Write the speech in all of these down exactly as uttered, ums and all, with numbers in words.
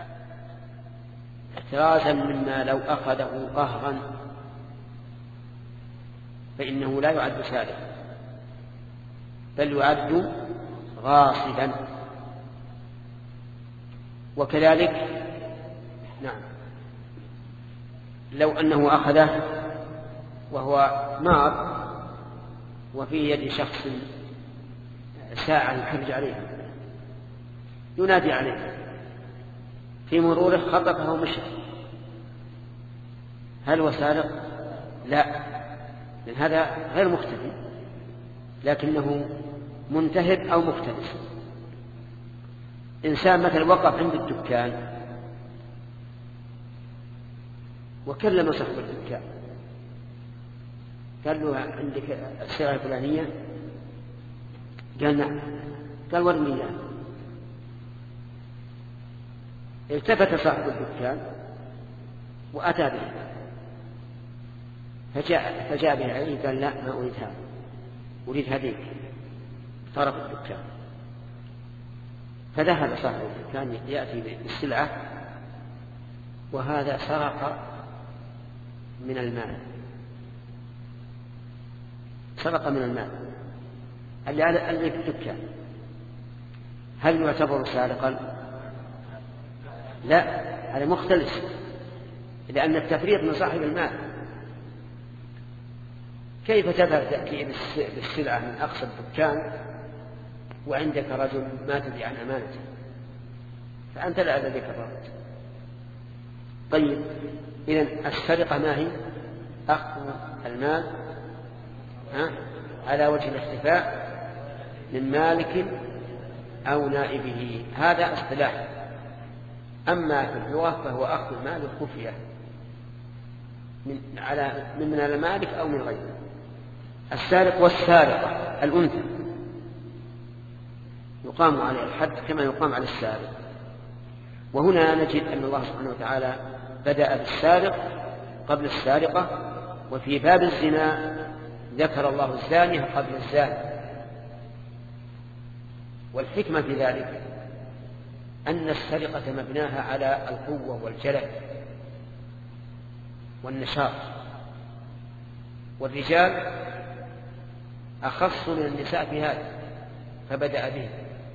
احترازا مما لو أخذه قهرا فإنه لا يعد سارقا بل يعد غاصبا. وكذلك نعم لو أنه أخذه وهو مار وفي يد شخص ساعة يحرج عليه ينادي عليه في مروره خطفه ومشى، هل هو سارق؟ لا، لأن هذا غير مختفي لكنه منتهب أو مختلس. إنسان مثلا وقف عند الدكان وكلم صاحب الدكان قال له عندك السلعة الفلانية؟ قال نعم. قال ورني إياه. التفت صاحب الدكان وأتى به فجاء, فجاء به عليه قال لا ما أريد هذا، أريد هذيك طرف الدكان. فذهب صاحب الدكان يأتي بالسلعة وهذا سرق من المال، سرق من المال اللي على في الدكان. هل يعتبر سارقا؟ لا، هذا مختلس لأن التفريط من صاحب المال. كيف تذهب تأتي بالسلعة من أقصى الدكان وعندك رجل ما تدري عن أمانته؟ فأنت لا الذي كفرت. طيب إذن السرقة ما هي؟ أخذ المال ها؟ على وجه الاختفاء من مالك أو نائبه، هذا اصطلاح. أما في اللغة فهو أخذ المال خفية من على من المالك أو من غيره. السارق والسارقة الأنثى يقام عليه الحد كما يقام على السارق. وهنا نجد أن الله سبحانه وتعالى بدأ بالسارق قبل السارقة، وفي باب الزنا ذكر الله الزانية قبل الزاني. والحكمة في ذلك أن السرقة مبناها على القوة والجلد والنشاط، والرجال أخص من النساء في هذا فبدأ به.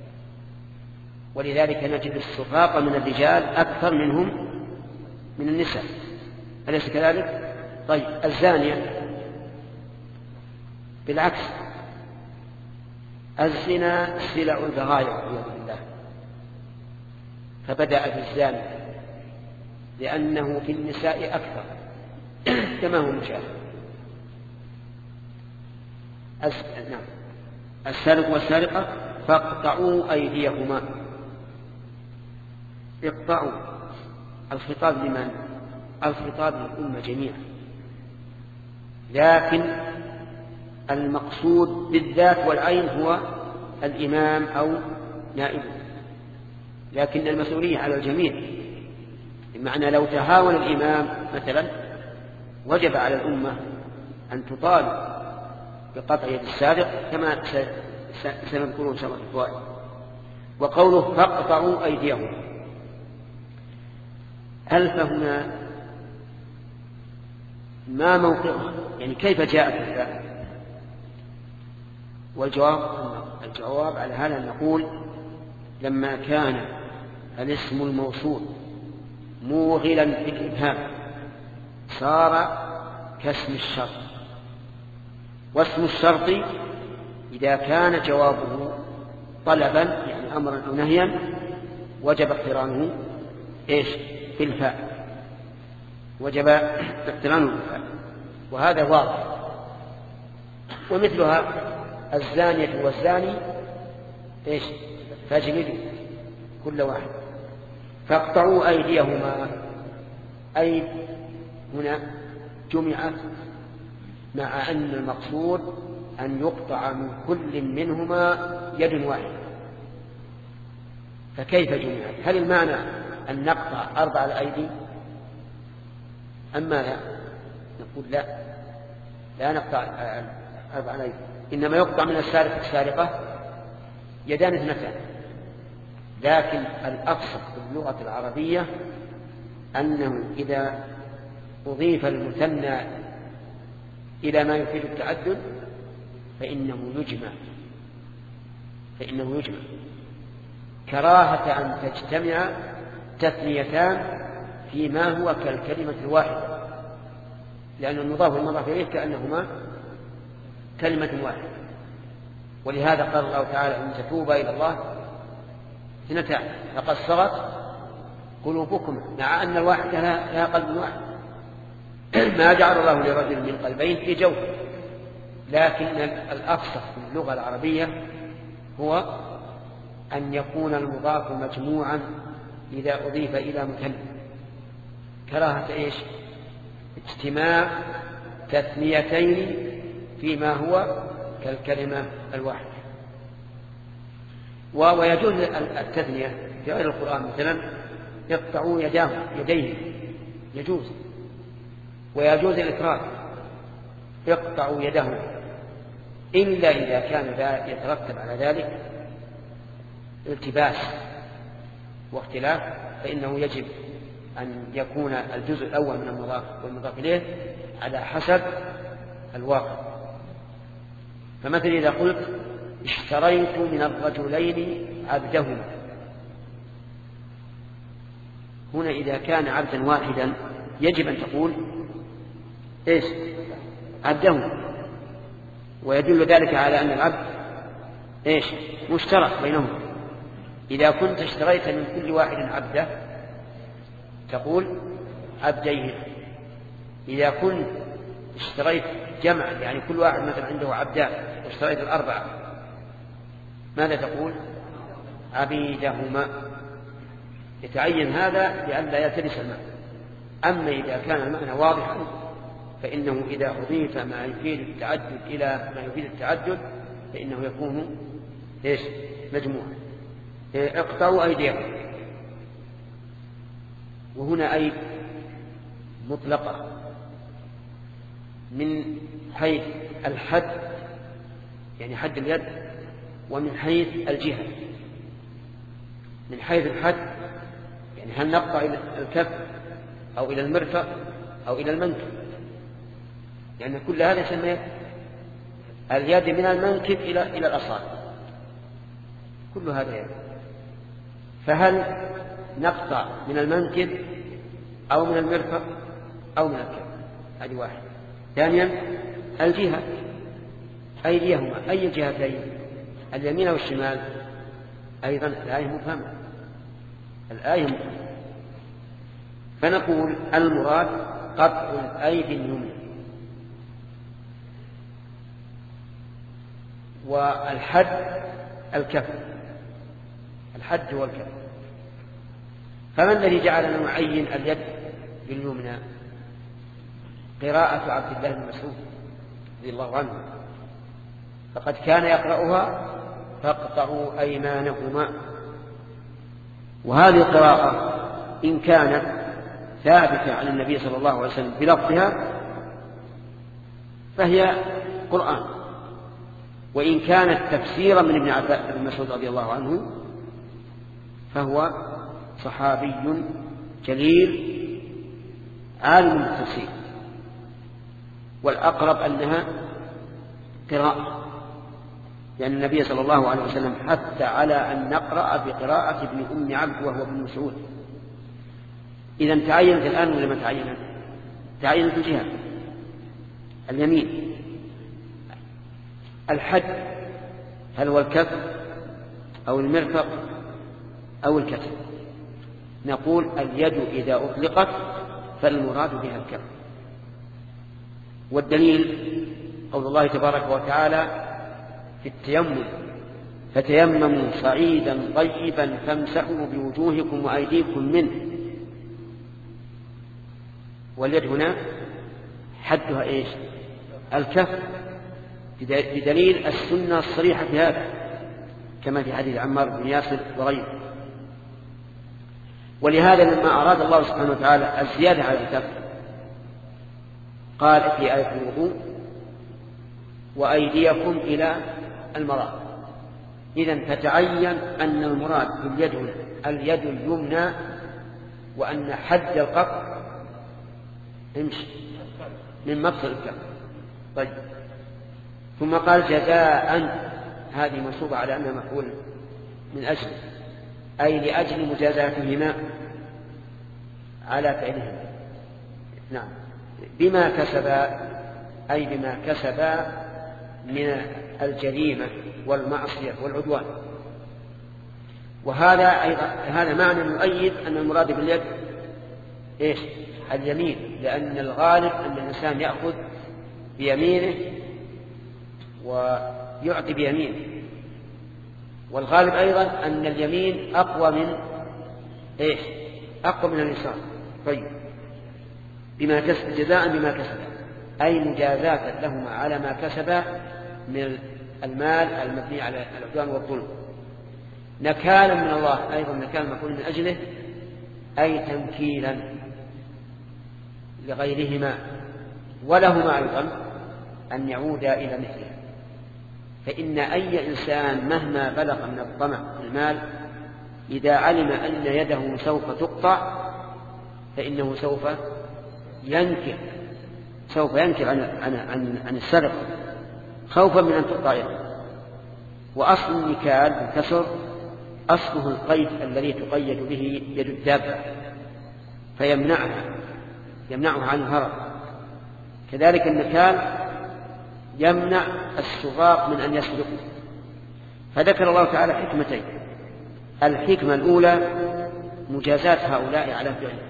ولذلك نجد السراقة من الرجال أكثر منهم من النساء، أليس كذلك؟ طيب الزانية بالعكس، الزنا سلع البغايا والعياذ بالله، فبدأ بالزاني لأنه في النساء أكثر كما هو مشاهد. أس... نعم. السارق والسارقة فاقطعوا أيديهما. اقطعوا الخطاب لمن؟ الخطاب للأمة جميعا، لكن المقصود بالذات والعين هو الإمام أو نائبه، لكن المسؤولية على الجميع. بمعنى لو تهاون الإمام مثلا وجب على الأمة أن تطالب بقطع يد السارق كما سنذكره إن شاء الله في الفوائد. وقوله فاقطعوا أيديهم، ألف هنا ما موقعه؟ يعني كيف جاءت الفاء؟ والجواب الجواب على هذا نقول لما كان الاسم الموصول موغلا في الإبهام صار كاسم الشرط، واسم الشرط إذا كان جوابه طلبا يعني أمرا أو نهيا وجب اقترانه إيش؟ بالفاء، وجب اقترانه بالفاء، وهذا واضح. ومثلها الزانية والزاني إيش؟ فاجلدوا كل واحد. فاقطعوا أيديهما، أيد هنا جمعت مع أن المقصود أن يقطع من كل منهما يد واحدة، فكيف جمعت؟ هل المعنى أن نقطع أربع الأيدي أما لا؟ نقول لا، لا نقطع أربع الأيدي، إنما يقطع من السارق السارقة يدان اثنتان، لكن الأفصح في اللغة العربية أنه إذا أضيف المثنى إلى ما يفيد التعدد فإنه يجمع فإنه يجمع كراهة أن تجتمع تثنيتان فيما هو كالكلمة الواحدة، لأن المضاف والمضاف إليه كأنهما كلمة واحدة. ولهذا قال الله تعالى إن تتوبا إلى الله اثنتان فقد صغت قلوبكما، مع أن الواحدة لها قلب واحد. ما جعل الله لرجل من قلبين في جوفه، لكن الأفصح في اللغة العربية هو أن يكون المضاف مجموعا إذا أضيف إلى مثنى، كراهة إيش؟ اجتماع تثنيتين فيما هو كالكلمة الواحدة. ويجوز التثنية في غير القرآن، مثلا يقطعوا يداه يديه يجوز، ويجوز الإفراد يقطعوا يده، إلا إذا كان يترتب على ذلك التباس واختلاف، فإنه يجب أن يكون الجزء الأول من المضاف والمضاف إليه على حسب الواقع. فمثل إذا قلت اشتريت من الرجلين عبدهما، هنا إذا كان عبدا واحدا يجب أن تقول إيش؟ عبدهما، ويدل ذلك على أن العبد إيش؟ مشترك بينهم. إذا كنت اشتريت من كل واحد عبده تقول عبديه. إذا كنت اشتريت جمع يعني كل واحد مثلا عنده عبدان واشتريت الأربعة ماذا تقول؟ عبيدهما. يتعين هذا لئلا يلتبس المعنى. أما إذا كان المعنى واضحا فإنه إذا أضيف ما يفيد التعدد إلى ما يفيد التعدد فإنه يكون إيش؟ مجموعا. اقطعوا أيديكم، وهنا أيد مطلقة من حيث الحد يعني حد اليد، ومن حيث الجهة. من حيث الحد يعني هل نقطع إلى الكف أو إلى المرفق أو إلى المنكب، لأن يعني كل هذا يسمى اليد من المنكب إلى إلى الأصابع، كل هذا يد. فهل نقطع من المنكب أو من المرفق أو من الكف؟ هذه واحدة. ثانيا الجهة، أيديهما أي الجهتين؟ اليمين والشمال؟ أيضا الآية مفهمة، الآية مفهمة. فنقول المراد قطع الأيدي اليمنى، والحد الكف، الحد والكف. فما الذي جعلنا نعين اليد باليمنى؟ قراءة عبد الله بن مسعود رضي الله عنه، فقد كان يقرأها فاقطعوا أيمانهما. وهذه القراءة إن كانت ثابتة عن النبي صلى الله عليه وسلم بلفظها فهي قرآن، وإن كانت تفسيرا من ابن عباس بن مسعود رضي الله عنه فهو صحابي جليل عالم بالتفسير، والأقرب أنها قراءة، لأن النبي صلى الله عليه وسلم حتى على أن نقرأ بقراءة ابن أم عبد وهو ابن مسعود. إذن تعينت الآن ولا ما تعينت؟ تعينت الجهة اليمين. الحد هل هو الكف أو المرفق أو الكتف؟ نقول اليد إذا أطلقت فالمراد بها الكف. والدليل قول الله تبارك وتعالى في التيمم فتيمموا صعيدا طيبا فامسحوا بوجوهكم وأيديكم منه. واليد هنا حدها إيش؟ الكف، بدليل السنة الصريحة في هذا كما في حديث عمار بن ياسر وغيره. ولهذا لما أراد الله سبحانه وتعالى الزيادة على الكف قال في آية الوضوء وأيديكم إلى المرافق، إذن فتعين أن المراد باليد اليد اليمنى، وأن حد القطع امشي من مفصل الكف. طيب، ثم قال جزاء، هذه منصوبة على أنها مفعول من أجل، أي لأجل مجازاتهما على فعلهما. نعم، بما كسبا، أي بما كسبا من الجريمة والمعصية والعدوان. وهذا أيضا هذا معنى يؤيد أن المراد باليد إيش؟ اليمين، لأن الغالب أن الإنسان يأخذ بيمينه ويعطي بيمينه، والغالب أيضا أن اليمين أقوى من إيش؟ أقوى من اليسار. طيب، بما كسب، جزاء بما كسب، أي مجازاة لهما على ما كسبا من المال المبني على العدوان والظلم. نكالا من الله، أيضا نكالا مفعول من أجله، أي تنكيلا لغيرهما ولهما أيضا أن يعودا إلى مثله. فإن أي إنسان مهما بلغ من الطمع في المال إذا علم أن يده سوف تقطع فإنه سوف ينكر سوف ينكر عن, عن, عن, عن السرقة خوفا من أن تقطع يده. وأصل النكال بالكسر أصله القيد الذي تقيد به يد الدابة فيمنعها يمنعها عن الهرب. كذلك النكال يمنع السراق من أن يسرقوا. فذكر الله تعالى حكمتين: الحكمة الأولى مجازاة هؤلاء على فعله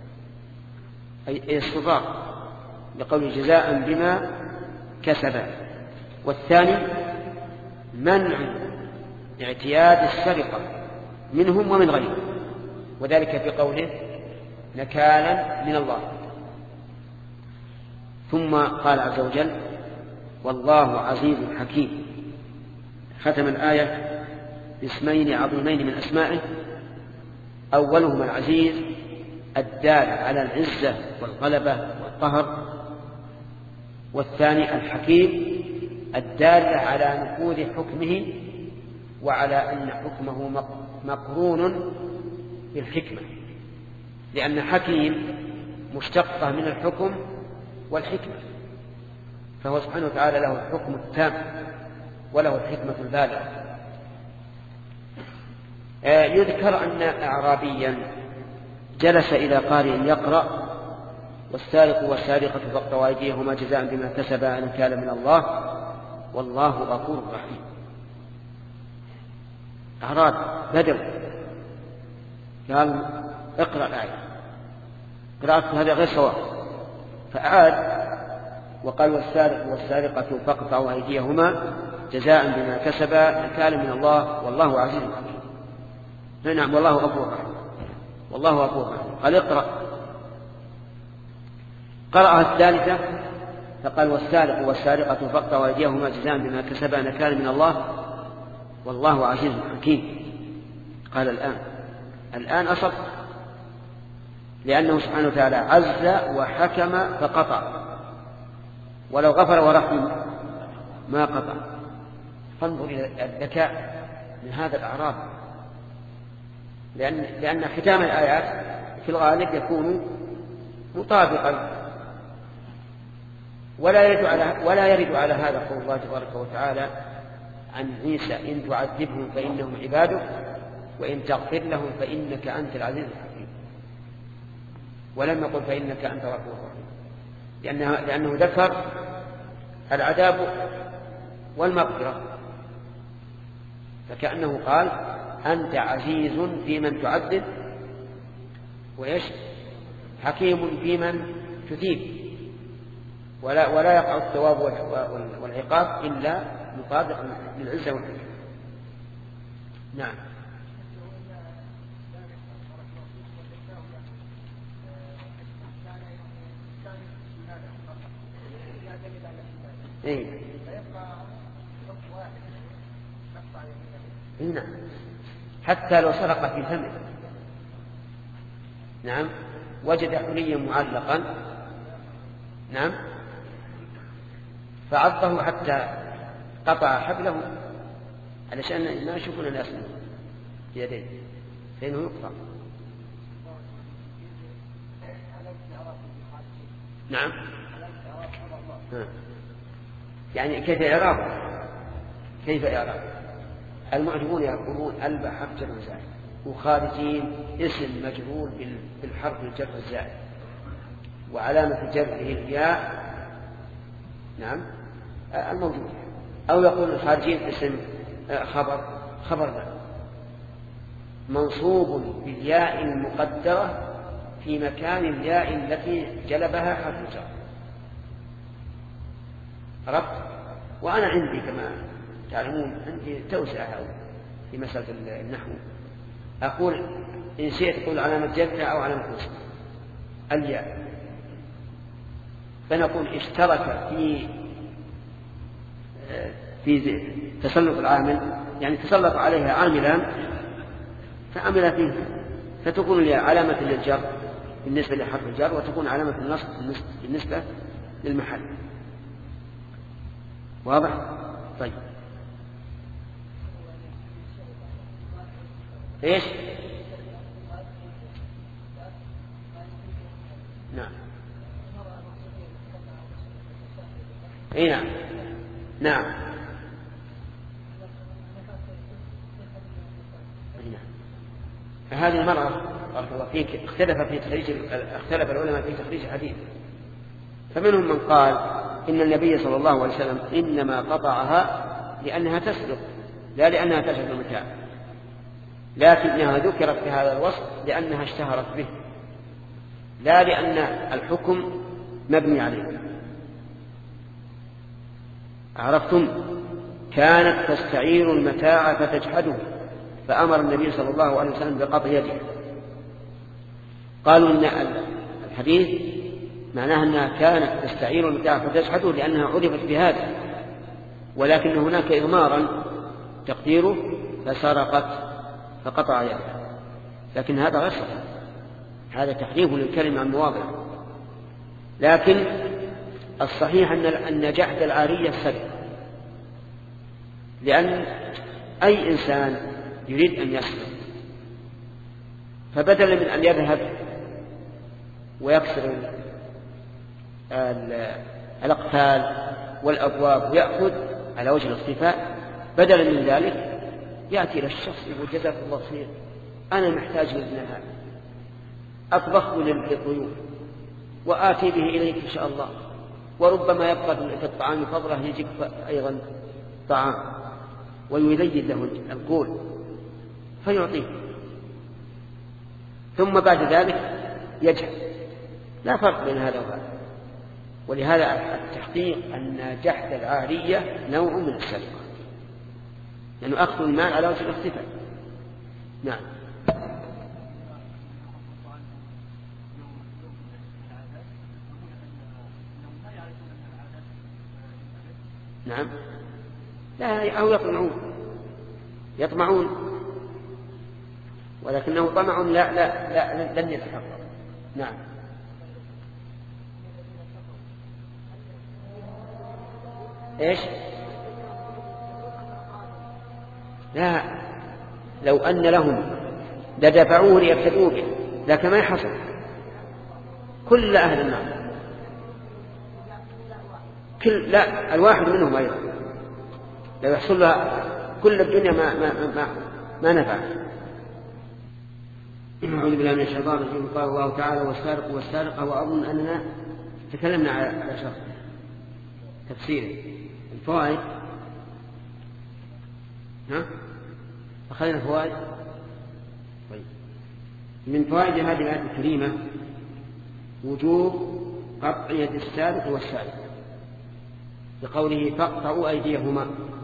أي السراق لقول جزاء بما كسبا، والثاني منع اعتياد السرقة منهم ومن غيرهم، وذلك في قوله نكالا من الله. ثم قال عز وجل والله عزيز حكيم، ختم الآية باسمين عظيمين من أسمائه، أولهما العزيز الدال على العزة والغلبة والقهر، والثاني الحكيم الدال على نفوذ حكمه وعلى أن حكمه مقرون بالحكمة، لأن حكيم مشتقة من الحكم والحكمة، فهو سبحانه وتعالى له الحكم التام وله الحكمة البالغة. يذكر أن أعرابيا جلس إلى قارئ يقرأ والسارق والسارقة فاقطعوا أيديهما جزاء بما كسبا نكالا من الله والله غفور رحيم. أعراب بدر قال اقرأ الآية، قراءة هذا غير صواب، فأعاد وقال والسارق والسارقة فاقطعوا أيديهما جزاء بما كسبا نكالا من الله والله عزيز حكيم. نعم، والله غفور رحيم، والله غفور رحيم. قال اقرأ، قرأها الثالثة فقال والسارق والسارقة فاقطعوا أيديهما جزاء بما كسبا نكالا من الله والله عزيز حكيم. قال الآن الآن أصبت، لأنه سبحانه وتعالى عز وحكم فقطع، ولو غفر ورحم ما قطع. فانظر إلى الذكاء من هذا الأعراب، لأن, لأن ختام الآيات في الغالب يكون مطابقا، ولا يرد على ولا يرد على هذا قول الله تبارك وتعالى عن عيسى إن تعذبهم فإنهم عبادك وإن تغفر لهم فإنك أنت العزيز الحكيم، ولم يقل فإنك أنت الغفور الرحيم، لأنه, لأنه ذكر العذاب والمغفرة، فكأنه قال أنت عزيز في من تعذب وإيش حكيم في من تثيب، ولا, ولا يقع الثواب والعقاب إلا مطابق للعزة والحكمة. نعم. إيه؟ نعم، حتى لو سرق في فمه. نعم، وجد حليا معلقا، نعم، فعضه حتى قطع حبله علشان ما يشوفون الناس بيديه فإنه يقطع. نعم. يعني كيف إعراب؟ كيف إعراب؟ المعجمون يقولون ألبى حرف جر وزائد، وخارجين اسم مجرور بالحرف الجر الزائد وعلامة جره الياء. نعم الموجود. أو يقول الخارجين اسم خبر خبر له منصوب بالياء المقدرة في مكان الياء التي جلبها حرف الجر. عرفت؟ وأنا عندي كما تعلمون عندي توسعة في مسألة النحو. أقول إن شئت تقول علامة جر أو علامة نصب الياء، فنقول اشترك في في تسلط العامل، يعني تسلط عليها عاملان فعمل فيه، فتكون الياء علامة للجر بالنسبة لحرف الجر، وتكون علامة النصب بالنسبة للمحل. واضح؟ طيب ايش؟ نعم اي نعم نعم هذه المرأة بارك الله فيك اختلف في تخريج اختلف العلماء في تخريج الحديث، فمنهم من قال إن النبي صلى الله عليه وسلم إنما قطعها لأنها تسلق لا لأنها تشهد المتاع، لكنها ذكرت في هذا الوصف لأنها اشتهرت به لا لأن الحكم مبني عليه. عرفتم؟ كانت تستعير المتاع فتجحده فأمر النبي صلى الله عليه وسلم بقطع يده. قالوا إن الحديث معناها أنها كانت تستعير المتاع فتجحده لأنها عرفت بهذا، ولكن هناك إضمارا تقديره فسرقت فقطع يدها، لكن هذا غير صحيح، هذا تحريف للكلمة عن مواضعه. لكن الصحيح أن جحد العارية سرقة، لأن أي إنسان يريد أن يسرق فبدلا من أن يذهب ويكسر الأقفال والأبواب ويأخذ على وجه الاختفاء، بدلا من ذلك يأتي إلى الشخص يقول جزاك الله خير أنا محتاج لابن هذا أطبخه للضيوف وآتي به إليك إن شاء الله، وربما يبقى في الطعام فضله يجيك أيضا طعام ويلين له القول فيعطيه، ثم بعد ذلك يجهل. لا فرق بين هذا وهذا. ولهذا التحقيق أن جحد العارية نوع من السرقة، لأنه يعني أخذ المال على وجه الاختفاء. نعم نعم لا أو يطمعون يطمعون ولكنه طمع لا لا لا لن يتحقق. نعم ايش؟ لا لو أن لهم لدفعوه ليبتدوا به لكن ما يحصل كل أهل النار كل لا الواحد منهم أيضا لو يحصل لها كل الدنيا ما ما ما, ما نفع. أعوذ بالله من الشيطان الرجيم. قال الله تعالى والسارق والسارقة، وأظن أننا تكلمنا على شرط تفسيره. الفوائد ها أخذنا الفوائد. طيب من فوائد هذه الآية الكريمة وجوب قطع يد السارق والسارق بقوله فاقطعوا أيديهما.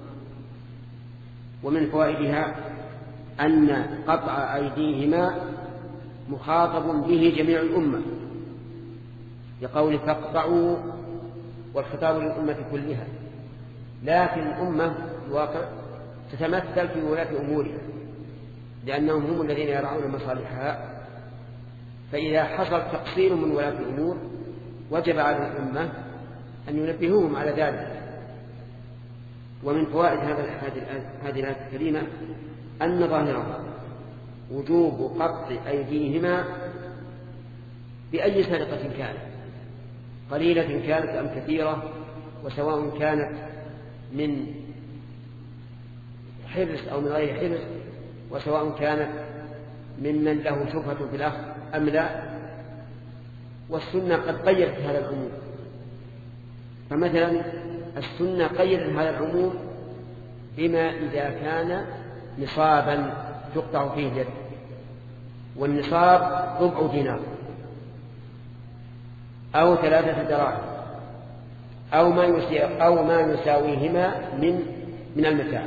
ومن فوائدها أن قطع أيديهما مخاطب به جميع الأمة بقوله فاقطعوا، والخطاب للأمة كلها، لكن الأمة الواقع تتمثل في ولاة أمورها لأنهم هم الذين يرعون مصالحها، فإذا حصل تقصير من ولاة الأمور وجب على الأمة أن ينبهوهم على ذلك. ومن فوائد هذه الآية الكريمة أن ظاهرها وجوب قطع أيديهما بأي سرقة كانت، قليلة كانت أم كثيرة، وسواء كانت من حرص أو من غير حرص، وسواء كانت ممن له شبهة في الأخذ أم لا. والسنة قد قيدت هذا العموم، فمثلا السنة قيدت هذا العموم بما إذا كان نصابا تقطع فيه اليد، والنصاب ربع دينار أو ثلاثة دراهم أو ما أو ما يساويهما من من المتاع،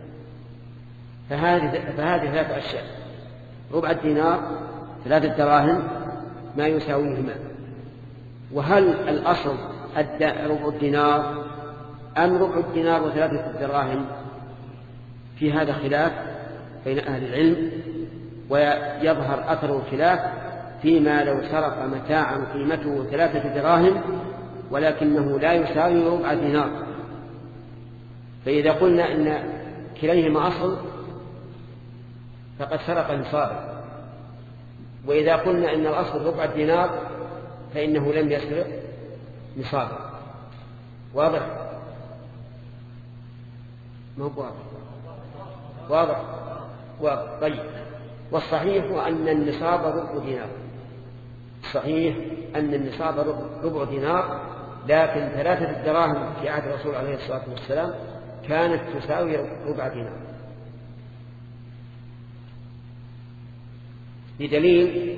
فهذه فهذه ثلاث أشياء: ربع الدينار، ثلاثة دراهم، ما يساويهما. وهل الأصل ربع الدينار أم ربع الدينار وثلاثة دراهم؟ في هذا خلاف بين أهل العلم، ويظهر أثر الخلاف فيما لو سرق متاعا قيمته ثلاثة دراهم ولكنه لا يساوي ربع دينار، فإذا قلنا إن كليهما أصل فقد سرق نصابا، وإذا قلنا إن الأصل ربع الدينار فإنه لم يسرق نصابا. واضح؟ ما هو واضح؟ واضح؟ واضح. طيب، والصحيح أن النصاب ربع دينار، صحيح أن النصاب ربع دينار، لكن ثلاثة دراهم في عهد الرسول عليه الصلاة والسلام كانت تساوي ربع دينار، بدليل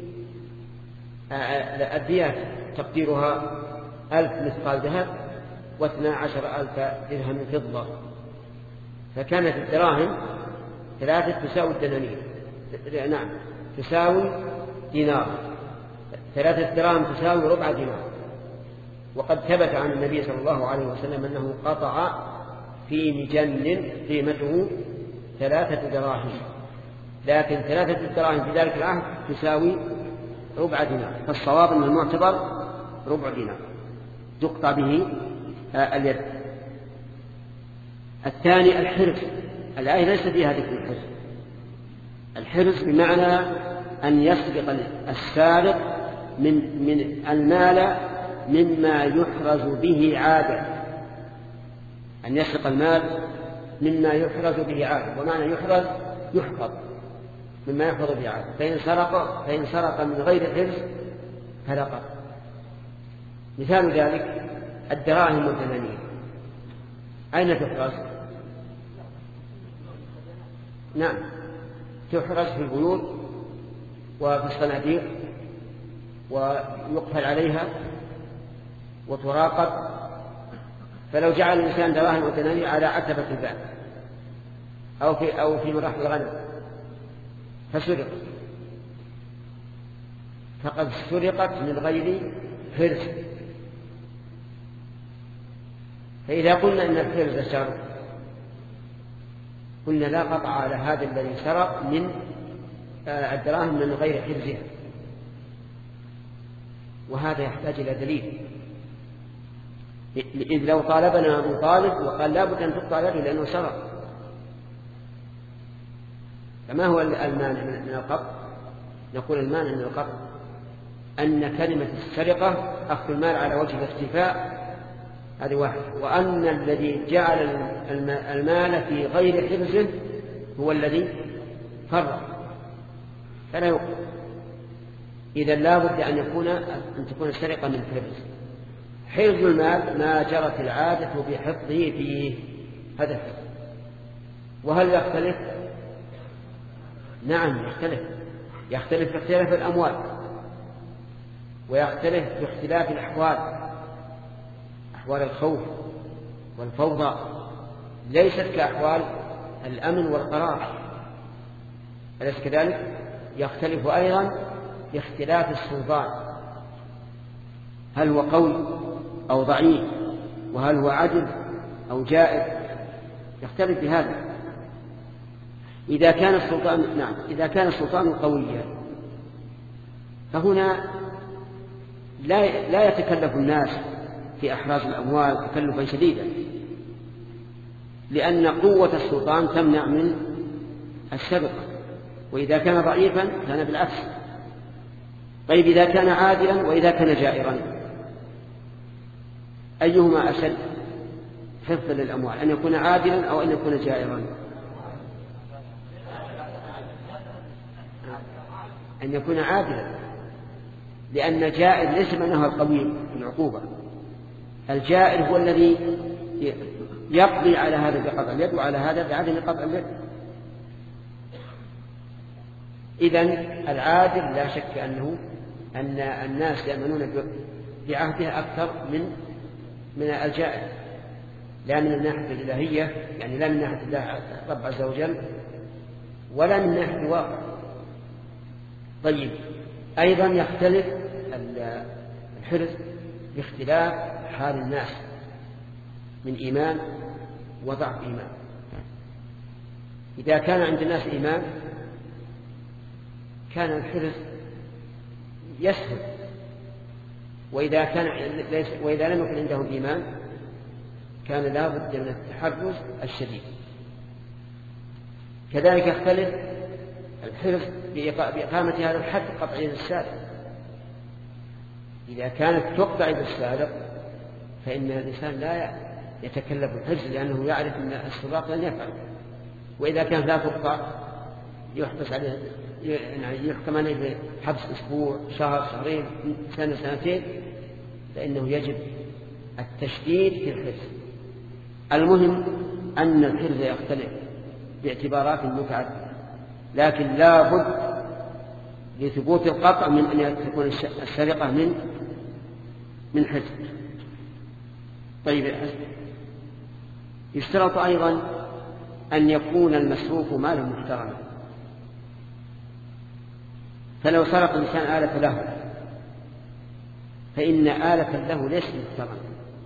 الديات تقديرها ألف مثقال ذهب واثنى عشر ألف درهم فضة، فكانت الدراهم ثلاثة تساوي الدنانير، نعم تساوي دينار، ثلاثة دراهم تساوي ربع دينار. وقد ثبت عن النبي صلى الله عليه وسلم أنه قطع في مجن قيمته ثلاثة دراهم، لكن ثلاثة دراهم في ذلك العهد تساوي ربع دينار، فالصواب أن المعتبر ربع دينار تقطع به اليد. الثاني الحرز، الآية ليس فيها ذكر الحرز. الحرز بمعنى أن يسرق السارق من من المال مما يحرز به عادة، أن يسرق المال مما يحرز به عادة، ومعنى يحرز يحفظ مما يحفظ به عادة، فإن سرق فإن سرق من غير حرز فلقط. مثال ذلك الدراهم والدنانير، أين تحرز؟ نعم تحرز في البيوت وفي الصناديق ويقفل عليها وتراقب. فلو جعل الإنسان دراهم ودنانير على عتبة الباب أو في أو في مرح الغنم فسرق، فقد سرقت من غير حرز. فإذا قلنا إن الحرز شر قلنا لا قطع على هذا الذي سرق من الدراهم من غير حرزها، وهذا يحتاج إلى دليل. إذ لو طالبنا مطالب وقال لا بد أن تقطع يده لأنه سرق، فما هو المانع من القطع؟ نقول المانع من القطع أن كلمة السرقة أخذ المال على وجه الاختفاء، هذه واحد، وأن الذي جعل المال في غير حرزه هو الذي فرق، فلا يقطع. إذا لا بد أن يكون أن تكون السرقة من حرز. حرز المال ما جرت العادة بحفظه فيه، هذا الحرز. وهل يختلف؟ نعم يختلف، يختلف في اختلاف الأموال، ويختلف في اختلاف الأحوال، أحوال الخوف والفوضى ليست كأحوال الأمن والقرار، أليس كذلك؟ يختلف أيضا باختلاف السلطان، هل هو قوي أو ضعيف، وهل هو عدل أو جائر، يختلف بهذا. إذا كان السلطان نعم إذا كان السلطان قويا فهنا لا لا يتكلف الناس في إحراز الأموال تكلفا شديدا، لأن قوة السلطان تمنع من السرقة، وإذا كان ضعيفا كان بالعكس. طيب إذا كان عادلا وإذا كان جائرا أيهما أشد حفظا للأموال، أن يكون عادلا أو أن يكون جائرا؟ أن يكون عادلا، لأن الجائر ليس معناه القوي في العقوبة. الجائر هو الذي يقضي على هذا بقطع اليد وعلى هذا بعدم قطع اليد. إذن العادل لا شك أنه أن الناس يأمنون بعهده أكثر من من الجائر، لا من الناحية الإلهية، يعني لا من ناحية الله رب عز وجل ولا من ناحية الواقع. طيب أيضا يختلف الحرز باختلاف حال الناس من إيمان وضعف إيمان. إذا كان عند الناس إيمان كان الحرز يسهل، وإذا كان ليس وإذا لم يكن عندهم إيمان كان لا بد من التحرز الشديد. كذلك يختلف الحرز بإقامة هذا الحد قطع يد السارق. إذا كانت تقطع يد السارق فإن الإنسان لا يتكلف الحرز، لأنه يعرف أن السراق لن يفعل. وإذا كانت لا تقطع يحبس عليه، يعني يحكم عليه بحبس أسبوع، شهر، شهرين، سنة، سنتين، فإنه يجب التشديد في الحرز. المهم أن الحرز يختلف باعتبارات متعددة، لكن لا بد لثبوت القطع من أن تكون السرقة من من حرز. طيب يشترط أيضا أن يكون المسروق مالا محترما. فلو سرق الإنسان آلة له فإن آلة له ليست محترمة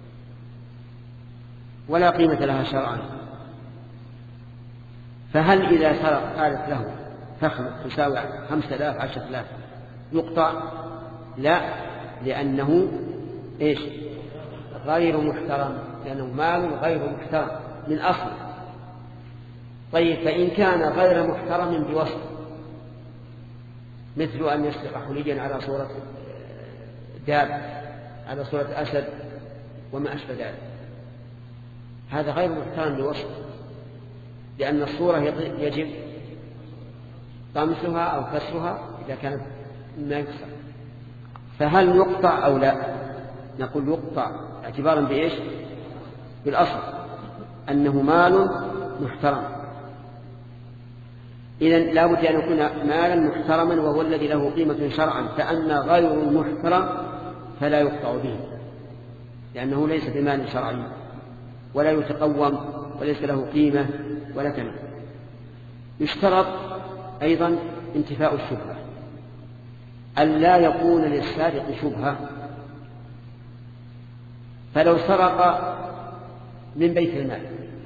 ولا قيمة لها شرعا. فهل إذا سرق آلة له فخمة تساوي خمسة آلاف عشرة آلاف يقطع؟ لا، لأنه إيش؟ غير محترم، لأنه مال غير محترم من أصل. طيب فإن كان غير محترم بوصف، مثل أن يسرق حليا على صورة داب، على صورة أسد وما أشبه ذلك، هذا غير محترم بوصف، لأن الصورة يجب طمسها أو كسرها إذا كانت ما يكسر. فهل يقطع أو لا؟ نقول يقطع اعتبارا بإيش؟ بالأصل أنه مال محترم. إذن لا بد أن يكون مالا محترما وهو الذي له قيمة شرعا، فأما غير المحترم فلا يقطع به، لأنه ليس بمال شرعي ولا يتقوم وليس له قيمة ولا ثمن. يشترط أيضا انتفاء الشبهة، ألا يكون للسارق شبهة. فلو سرق من بيت المال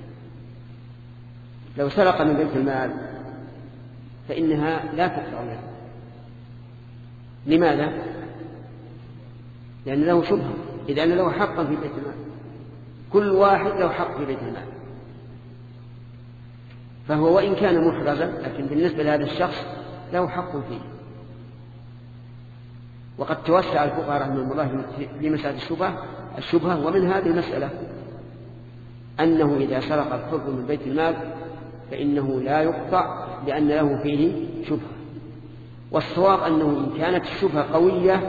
لو سرق من بيت المال فإنها لا تقطع له. لماذا؟ لأن له شبهة، إذا أن له حقا في بيت المال، كل واحد له حق في بيت المال، فهو وإن كان محرزا لكن بالنسبة لهذا الشخص له حق فيه. وقد توسع الفقهاء رحمهم الله في مسألة الشبهة الشبهة ومن هذه المسألة أنه إذا سرق الحر من بيت المال فإنه لا يقطع لأن له فيه شبهة. والصواب أنه إن كانت الشبهة قوية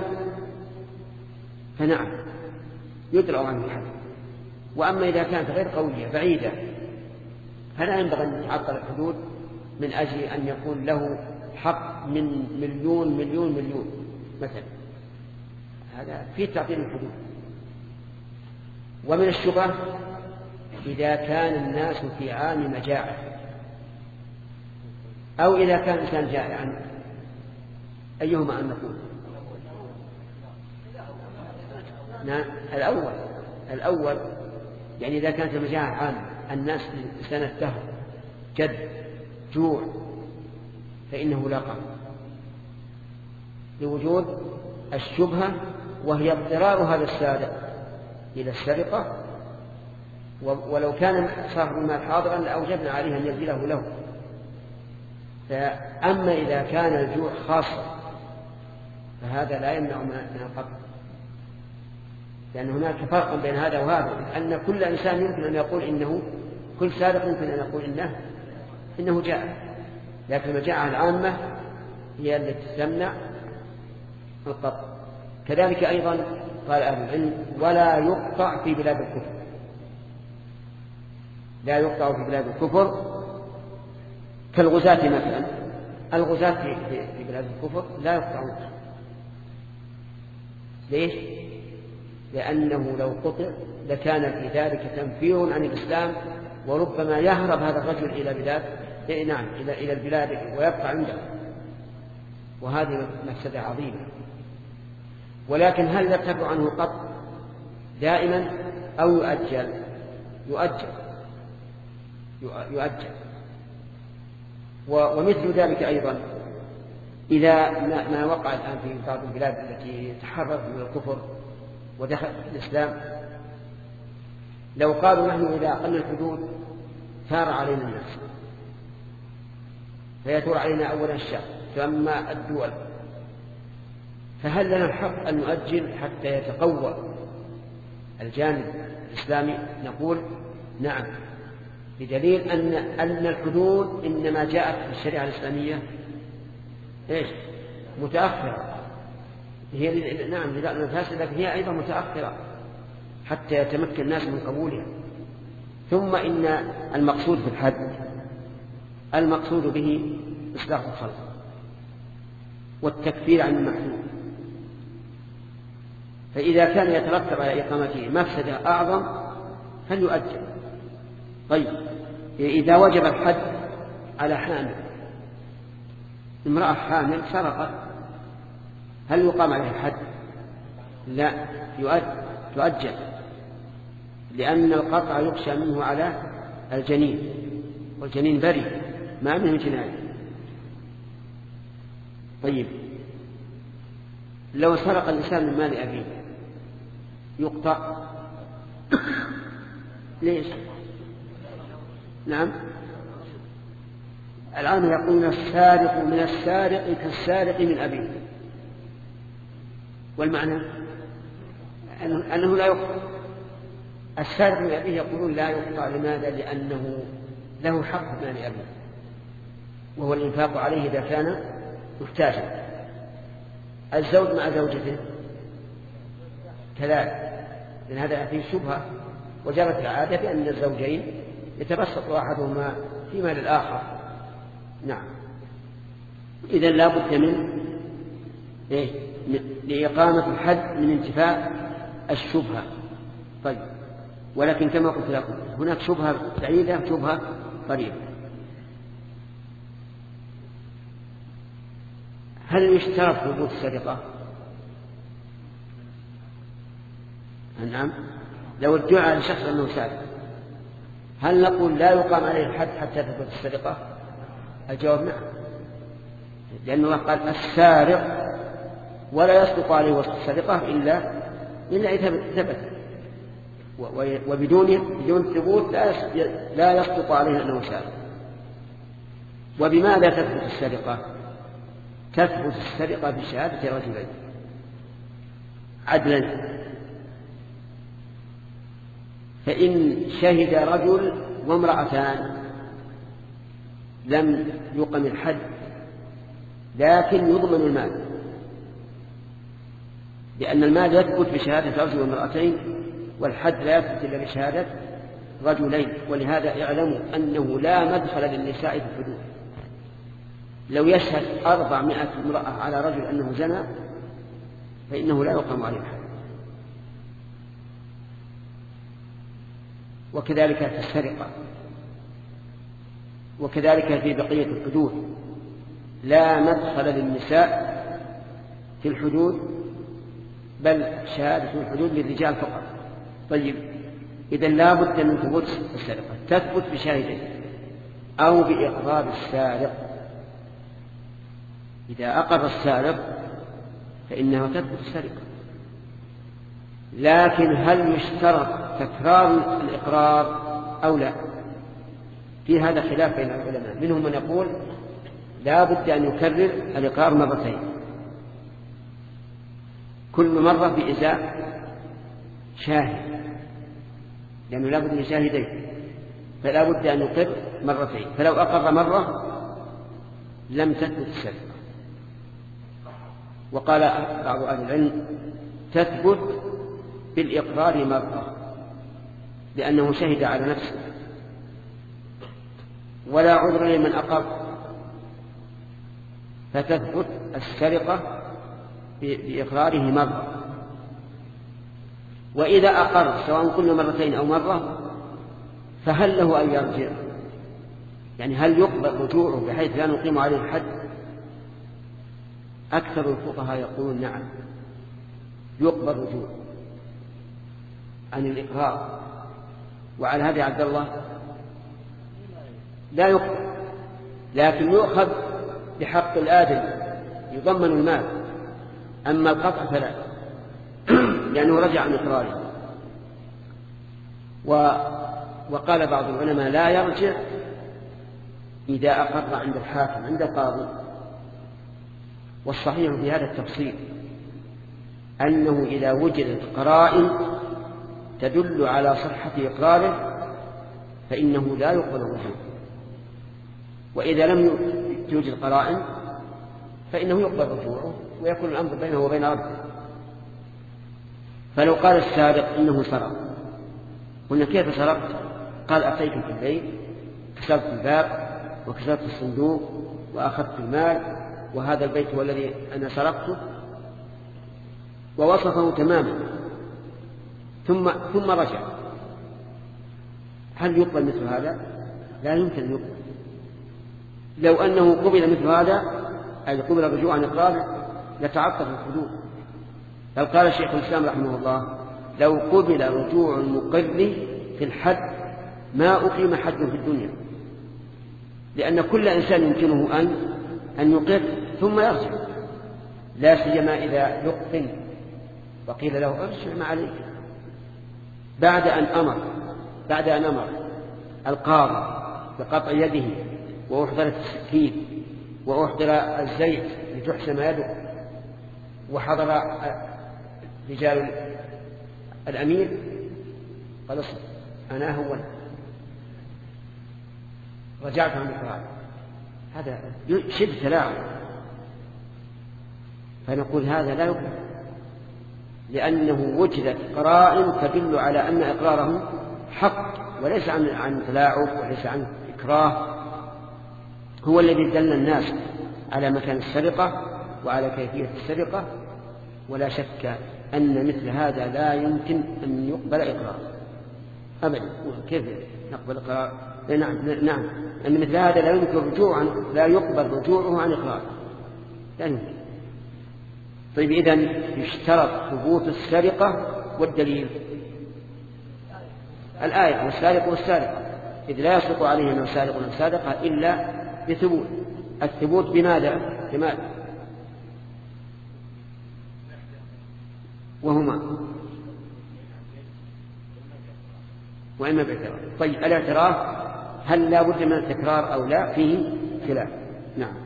فنعم يدرأ عنه الحد، وأما إذا كانت غير قوية بعيدة فلا ينبغي أن يتعطل الحدود من أجل أن يكون له حق من مليون مليون مليون مثلا، هذا في تعطيل الحدود. ومن الشبهة إذا كان الناس في عام مجاعة أو إذا كان الإنسان جائعا، أيهما أن نقول؟ نعم الأول الأول يعني إذا كانت المجاعة عامة، الناس في سنة دهر جد جوع، فإنه لا قام لوجود الشبهة، وهي اضطرار هذا السارق إلى السرقة ولو كان صاحب المال حاضرا لأوجبنا عليه أن يبذله له. فأما إذا كان الجوع خاصا فهذا لا يمنع من القطع، لأن هناك فرق بين هذا وهذا، أن كل إنسان يمكن أن يقول إنه كل سارق يمكن أن يقول إنه إنه جائع، لكن المجاعة العامة هي التي تمنع القطع. كذلك أيضا قال أهل العلم ولا يقطع في بلاد الكفر، لا يقطع في بلاد الكفر كالغزاة مثلا. الغزاة في بلاد الكفر لا يقطعون. ليش؟ لأنه لو قطع لكان في ذلك تنفير عن الإسلام، وربما يهرب هذا الرجل إلى بلاد إيه نعم إلى إلى البلاد ويبقى عنده، وهذه مفسدة عظيمة. ولكن هل يرتفع عنه القطع دائما أو يؤجل؟ يؤجل يؤجل. ومثل ذلك أيضا إذا ما وقع الآن في بعض البلاد التي تحررت من الكفر ودخل الإسلام، لو قالوا نحن إذا أقلنا الحدود ثار علينا الناس، فيثور علينا أولا الشعب ثم الدول، فهل لنا الحق أن نؤجل حتى يتقوى الجانب الإسلامي؟ نقول نعم، بدليل أن أن الحدود إنما جاءت في الشريعة الإسلامية إيش؟ متأخرة. هي نعم لا فاسدة، لكن هي أيضا متأخرة حتى يتمكن الناس من قبولها. ثم إن المقصود في الحد المقصود به إصلاح الخلق والتكفير عن المحدود، فإذا كان يترتب على إقامته مفسدة أعظم فليؤجل. طيب إذا وجب الحد على حامل، امرأة حامل سرقت، هل يقام عليها الحد؟ لا، يؤجل، لأن القطع يخشى منه على الجنين، والجنين بريء ما منه جناية. طيب لو سرق الإنسان من مال أبيه يقطع؟ ليش؟ نعم، الآن يقولون السارق من السارق كالسارق من أبيه، والمعنى أنه لا يقطع. السارق من أبيه يقولون لا يقطع. لماذا؟ لأنه له حق مال أبيه، وهو الإنفاق عليه إذا كان محتاجا. الزوج مع زوجته كذلك، لأن هذا فيه شبهة، وجرت العادة بأن الزوجين يتبسط أحدهما في مال الآخر. نعم، إذن لا بد من إيه؟ لإقامة الحد من انتفاء الشبهة. طيب، ولكن كما قلت لكم هناك شبهة بعيدة شبهة قريبة. هل يشترط ثبوت السرقة؟ نعم، لو ادعى على شخص أنه سارق هل نقول لا يقام عليه الحد حتى تثبت السرقة؟ الجواب نعم، لأن الله قال السارق ولا يصدق عليه وصف السرقة إلا إلا إذا ثبت، وبدون بدون ثبوت لا يصدق عليه أنه سارق. وبماذا تثبت السرقة؟ تثبت السرقة بشهادة رجلين عدلا، فإن شهد رجل وامرأتان لم يقم الحد، لكن يضمن المال، لأن المال يثبت بشهادة رجل وامرأتين، والحد لا يثبت إلا بشهادة رجلين. ولهذا اعلموا أنه لا مدخل للنساء في الحدود. لو يشهد أربعمائة امرأة على رجل أنه زنى فإنه لا يقام عليه الحد. وكذلك في السرقة، وكذلك في بقية الحدود لا مدخل للنساء في الحدود، بل شهادة الحدود للرجال فقط. طيب، إذن لا بد من ثبوت السرقة، تثبت بشاهدين أو بإقرار السارق. إذا أقر السارق فإنه تثبت السرقة. لكن هل يشترط تكرار الإقرار أو لا؟ في هذا خلاف بين العلماء، منهم من يقول لا بد أن يكرر الإقرار مرتين، كل مرة بإزاء شاهد، لأنه لا بد من شاهدين، فلا بد أن يقر مرتين، فلو أقر مرة لم تثبت السرقة. وقال بعض أهل العلم تثبت بالإقرار مرة لأنه شهد على نفسه، ولا عذر لمن أقر، فتثبت السرقة بإقراره مرة. وإذا أقر سواء كل مرتين أو مرة فهل له أن يرجع؟ يعني هل يقبل رجوعه بحيث لا نقيم عليه الحد؟ أكثر الفقهاء يقولون نعم يقبل رجوع عن الإقرار. وعلى هذا عبد الله لا يقبل، لكن يؤخذ بحق الآدم يضمن المال، أما القطع فلا، لأنه رجع عن إقراره. وقال بعض العلماء لا يرجع إذا أقر عند الحاكم عند القاضي. والصحيح في هذا التفصيل أنه إذا وجدت قرائن تدل على صحة إقراره فإنه لا يقبل الرجوع، وإذا لم توجد قرائن فإنه يقبل رجوعه ويكون الأمر بينه وبين ربه. فلو قال السارق إنه سرق، قلنا كيف سرقت؟ قال أتيت في الليل كسرت الباب وكسرت الصندوق وأخذت المال وهذا البيت هو الذي أنا سرقته، ووصفه تماما، ثم ثم رجع. هل يقبل مثل هذا؟ لا يمكن يقبل. لو أنه قبل مثل هذا أي قبل الرجوع عن إقراره لتعطل الحدود. بل قال الشيخ الإسلام رحمه الله لو قبل رجوع المقر في الحد ما أقيم حد في الدنيا، لأن كل إنسان يمكنه أن أن يقر ثم يرجع، لا سيما إذا يقتل وقيل له ارجع ما عليك بعد أن أمر بعد أن أمر القاضي بقطع يده وأحضرت السكين وأحضر الزيت لتحسم يده وحضر رجال الأمير قال اصبر أنا أهون رجعت عن الإقرار، هذا شبه تلاعب. فنقول هذا لا يقبل، لأنه وجدت قرائن تدل على أن إقراره حق وليس عن عن تلاعب وليس عن إكراه. هو الذي دل الناس على مكان السرقة وعلى كيفية السرقة، ولا شك أن مثل هذا لا يمكن أن يقبل إقرار أبدا. كيف نقبل إقرار؟ نعم نعم أن مثل هذا لا يمكن رجوع عن لا يقبل رجوعه عن إقرار، لا يمكن. طيب إذن يشترط ثبوت السرقة والدليل الآية والسارق والسارقة، إذ لا يصدق عليه أنه سارق ولا سارقة إلا بثبوت. الثبوت بماذا؟ بماذا؟ وهما وإما باعتراف. طيب الاعتراف هل لا بد من التكرار أو لا؟ فيه خلاف. نعم.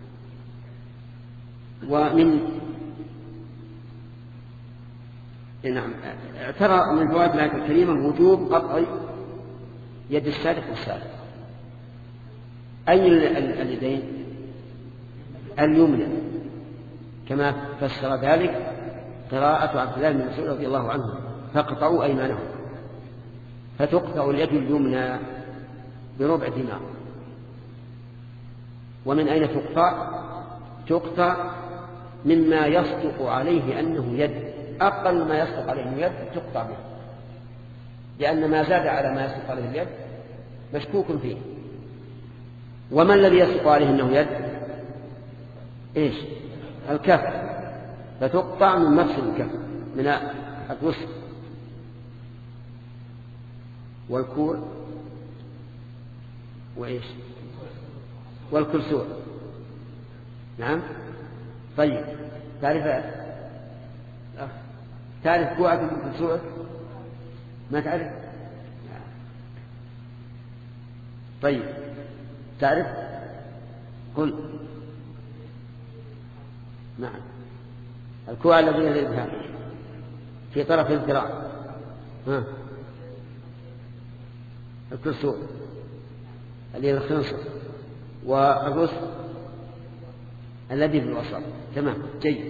ومن نعم اعترى من فوائد الآية الكريمة وجوب قطع يد السارق والسارقة. أي اليدين؟ اليمنى، كما فسر ذلك قراءة عبد الله بن مسعود رضي الله عنه فاقطعوا أيمانهم، فتقطع اليد اليمنى بربع دينار. ومن أين تقطع؟ تقطع مما يصدق عليه أنه يد، أقل ما يصدق عليه أنه يد تقطع به، لأن ما زاد على ما يصدق عليه اليد مشكوك فيه. وما الذي يصدق عليه أنه يد؟ إيش؟ الكف، فتقطع من مفصل الكف من الوسط والكوع وإيش والكلسوع. نعم. طيب تعرف تعرف كوعك والكلسوع؟ ما تعرف؟ طيب تعرف؟ قل. نعم. الكوع الذي هي الإبهام في طرف الذراع. ها. الكسور اللي هي الخنصر، والرؤوس الذي في الوسط. تمام جيد.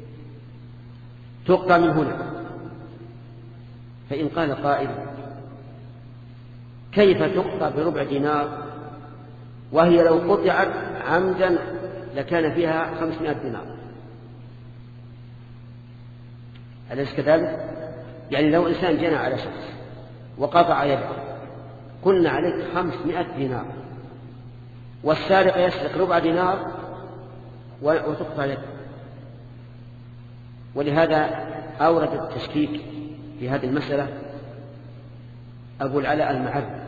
تقطع من هنا. فإن قال قائل كيف تقطع بربع دينار وهي لو قطعت عمدا لكان فيها خمسمائة دينار؟ أليس كذلك؟ يعني لو إنسان جنى على شخص وقطع يده قلنا عليك خمسمائة دينار، والسارق يسرق ربع دينار وتقطع يده. ولهذا أورد التشكيك في هذه المسألة أبو العلاء المعري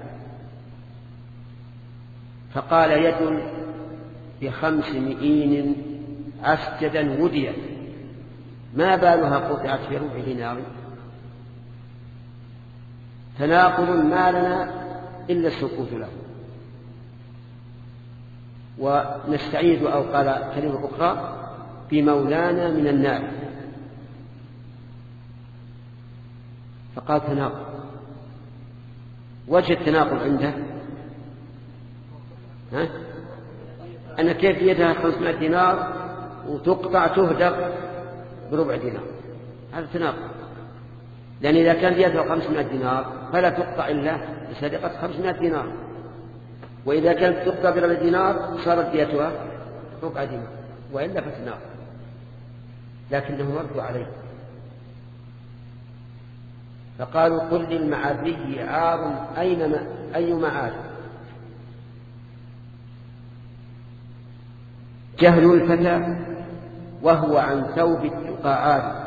فقال يد بخمس مئين عسجدا وديت ما بالها قطعت في ربع دينار؟ تناقض ما لنا إلا السكوت له. ونستعيد أو قال كلمة أخرى في مولانا من النار. فقال تناقض. وجه التناقض عنده ها؟ أن كيف يدها خمسمائة دينار وتقطع تهدر بربع دينار؟ هذا تناقض. لأن إذا كان يدها خمسمائة دينار فلا تقطع إلا بسرقة خمسمائة دينار، وإذا كانت تقطع بربع دينار صارت ديتها ربع دينار، وإلا فتناقض. لكنه رد عليه فقالوا قل للمعري عار أين أي معار؟ جهل الفتى وهو عن ثوب التقى عار.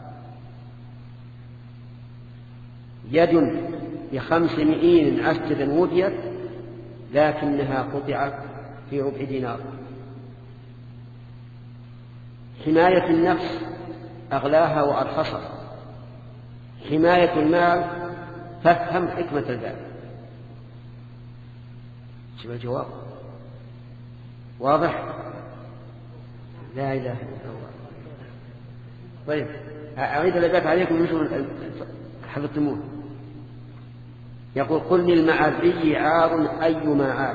يد بخمس مئين عسجدا وديت لكنها قطعت في ربع دينار. حماية النفس أغلاها وأرخصها. حماية المال فافهم حكمة الباب. شوف الجواب واضح؟ لا إله إلا الله. طيب أعيد الباب عليكم مش حفظتموه. يقول قل للمعري عار أيما عار.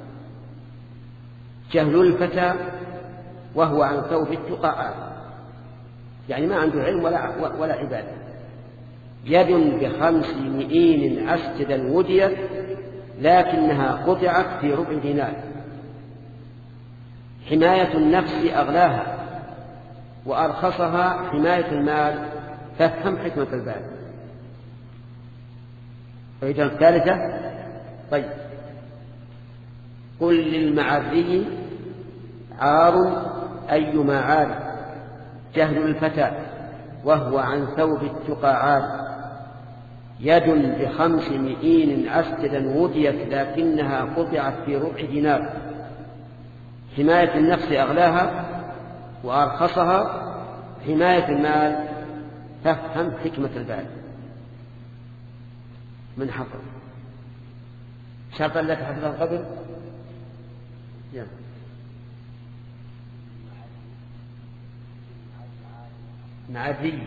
جهل الفتى وهو عن ثوب التقى عار، يعني ما عنده علم ولا, ولا عبادة. يد بخمس مئين عسجدا وديت لكنها قطعت في ربع دينار. حماية النفس أغلاها وأرخصها حماية المال فافهم حكمة الباب. فإذا الثالثة طيب قل للمعري عار أيما عار. جهل الفتى وهو عن ثوب التقى عار. يد بخمس مئين عسجدا وديت لكنها قطعت في ربع دينار. حماية النفس أغلاها وأرخصها حماية المال فافهم حكمة البال. من حفظ شرطا لك حفظه قبل يلا. معري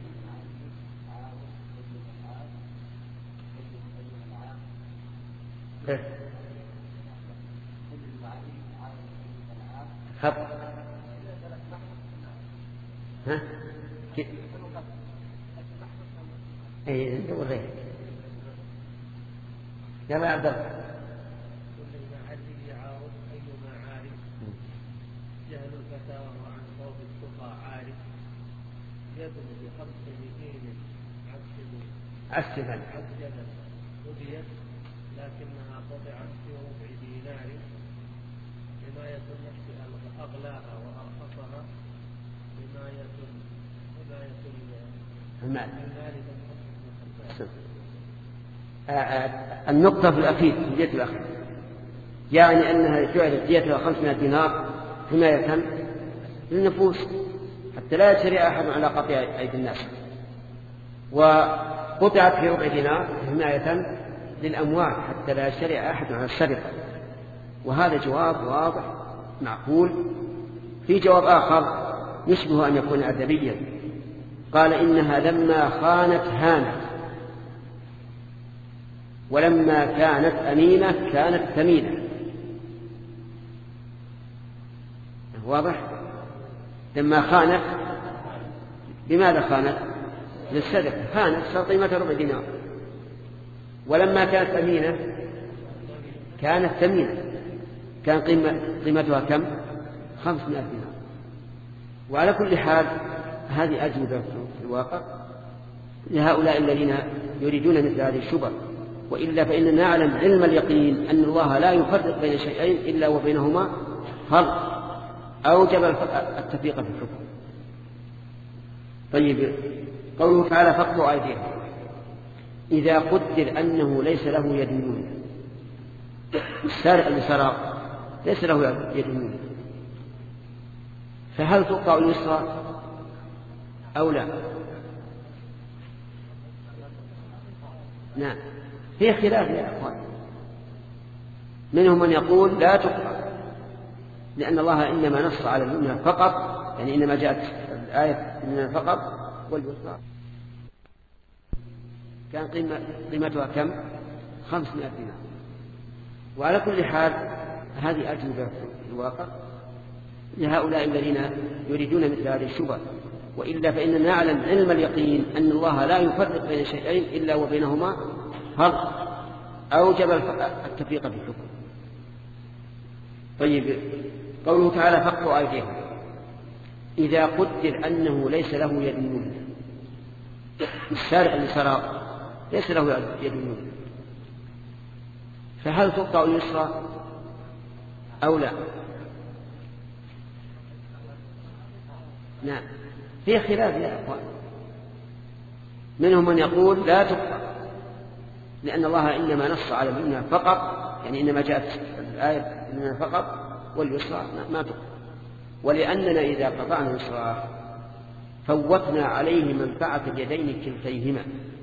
خط ها اي انت وغيرك يلا يا عبد الله. كل المعري عارف ايما عارف. جهل الفتى وهو عن ثوب التقى عارف. يد بخمس مئين عسجدا عسجدا وديت لكنها قطعت في ربع دينار. حماية النفس أغلاها وأرخصها حماية حماية المال. المال النقطة في الأخير في الدية الأخير يعني أنها جعلت ديتها خمسمائة دينار حماية للنفوس حتى لا يشرع أحد على قطيع أيدي الناس. قطعت في ربع دينار حماية للأموال حتى لا يشتري أحد على السرقة. وهذا جواب واضح معقول. في جواب آخر يشبه أن يكون أدبيا، قال إنها لما خانت هانت، ولما كانت أمينة كانت ثمينة. واضح؟ لما خانت بماذا خانت؟ للسرقة، خانت صار قيمتها ربع دينار. ولما كانت أمينة كانت ثمينة، كان قيمة قيمتها كم؟ خمسمائة دينار. وعلى كل حال هذه أجوبة في الواقع لهؤلاء الذين يريدون مثل هذه الشبه. وإلا فإننا نعلم علم اليقين أن الله لا يفرق بين شيئين إلا وبينهما فرق أوجب التفريق في الحكم. طيب، قوله تعالى فاقطعوا أيديهم، إذا قدر أنه ليس له يد يمنى، السارق اللي سرق ليس له يد يمنى، فهل تقطع اليسرى أو لا؟ نعم، في خلاف يا أخوان. منهم من يقول لا تقطع لأن الله إنما نص على اليمنى فقط، يعني إنما جاءت الآية إنما فقط، واليسرى كان قيمة قيمتها كم؟ خمسمائة دينار. وعلى كل حال هذه أجوبة في الواقع لهؤلاء الذين يريدون مثل هذه الشبه. وإلا فإننا نعلم علم اليقين أن الله لا يفرق بين شيئين إلا وبينهما فرق أوجب التفريق في الحكم. طيب، قوله تعالى فاقطعوا أيديهم، إذا قدر أنه ليس له يد يمنى، السارق اللي سرق ليس له يد يمنى، فهل تقطع اليسرى أو لا؟ نعم، في خلاف يا أخوان. منهم من يقول لا تقطع لأن الله إنما نص على اليمنى فقط، يعني إنما جاءت الآية إنما فقط، واليسرى ما تقطع. ولأننا إذا قطعنا اليسرى فوتنا عليه منفعة اليدين كلتيهما،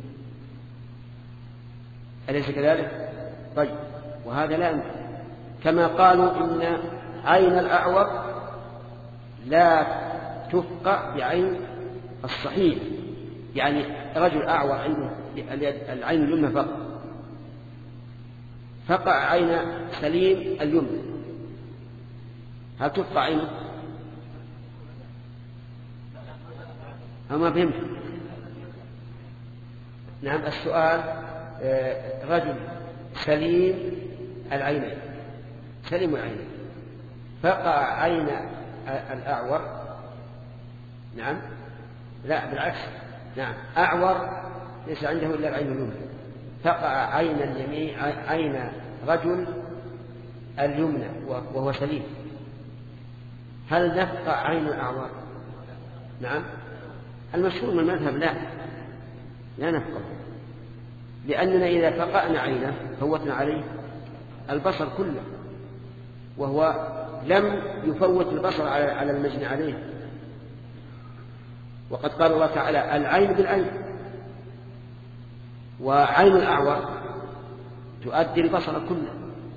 أليس كذلك؟ طيب، وهذا لا يمكن. كما قالوا إن عين الأعور لا تفقع بعين الصحيح، يعني رجل أعور عنده العين اليمنى فقط، فقع عين سليم اليمنى، هل تفقع عينه؟ أما فهمت؟ نعم، السؤال رجل سليم العينين، سليم العينين، فقع عين الأعور، نعم، لا بالعكس، نعم، أعور ليس عنده إلا العين اليمنى، فقع عين اليمين عين رجل اليمنى وهو سليم، هل نفقع عين الأعور؟ نعم، المشهور من المذهب لا لا نفقع، لأننا إذا فقعنا عينه فوتنا عليه البصر كله، وهو لم يفوت البصر على المجني عليه. وقد قال الله تعالى العين بالعين، وعين الأعور تؤدي البصر كله،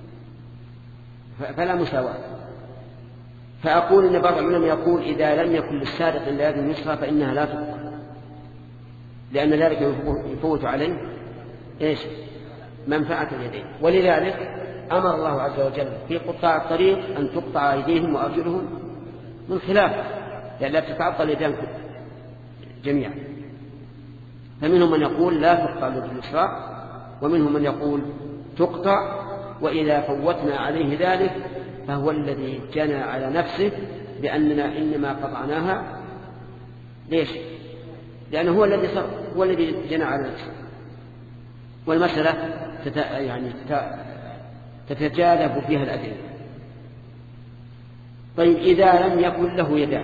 فلا مساواة. فأقول إن بعض العلماء يقول إذا لم يكن للسارق إلا يد يسرى فإنها لا تقطع، لأن ذلك يفوت عليه إيش؟ منفعة اليدين. ولذلك أمر الله عز وجل في قطاع الطريق أن تقطع أيديهم وأرجلهم من خلاف، لأن لا تتعطل اليدان جميعا. فمنهم من يقول لا تقطع اليد اليسرى، ومنهم من يقول تقطع، وإذا فوتنا عليه ذلك فهو الذي جنى على نفسه بأننا إنما قطعناها. ليش؟ لأنه هو الذي صار، هو الذي جنى على نفسه، والمسألة تت... يعني تتجاذب فيها الأدلة. طيب، إذا لم يكن له يدان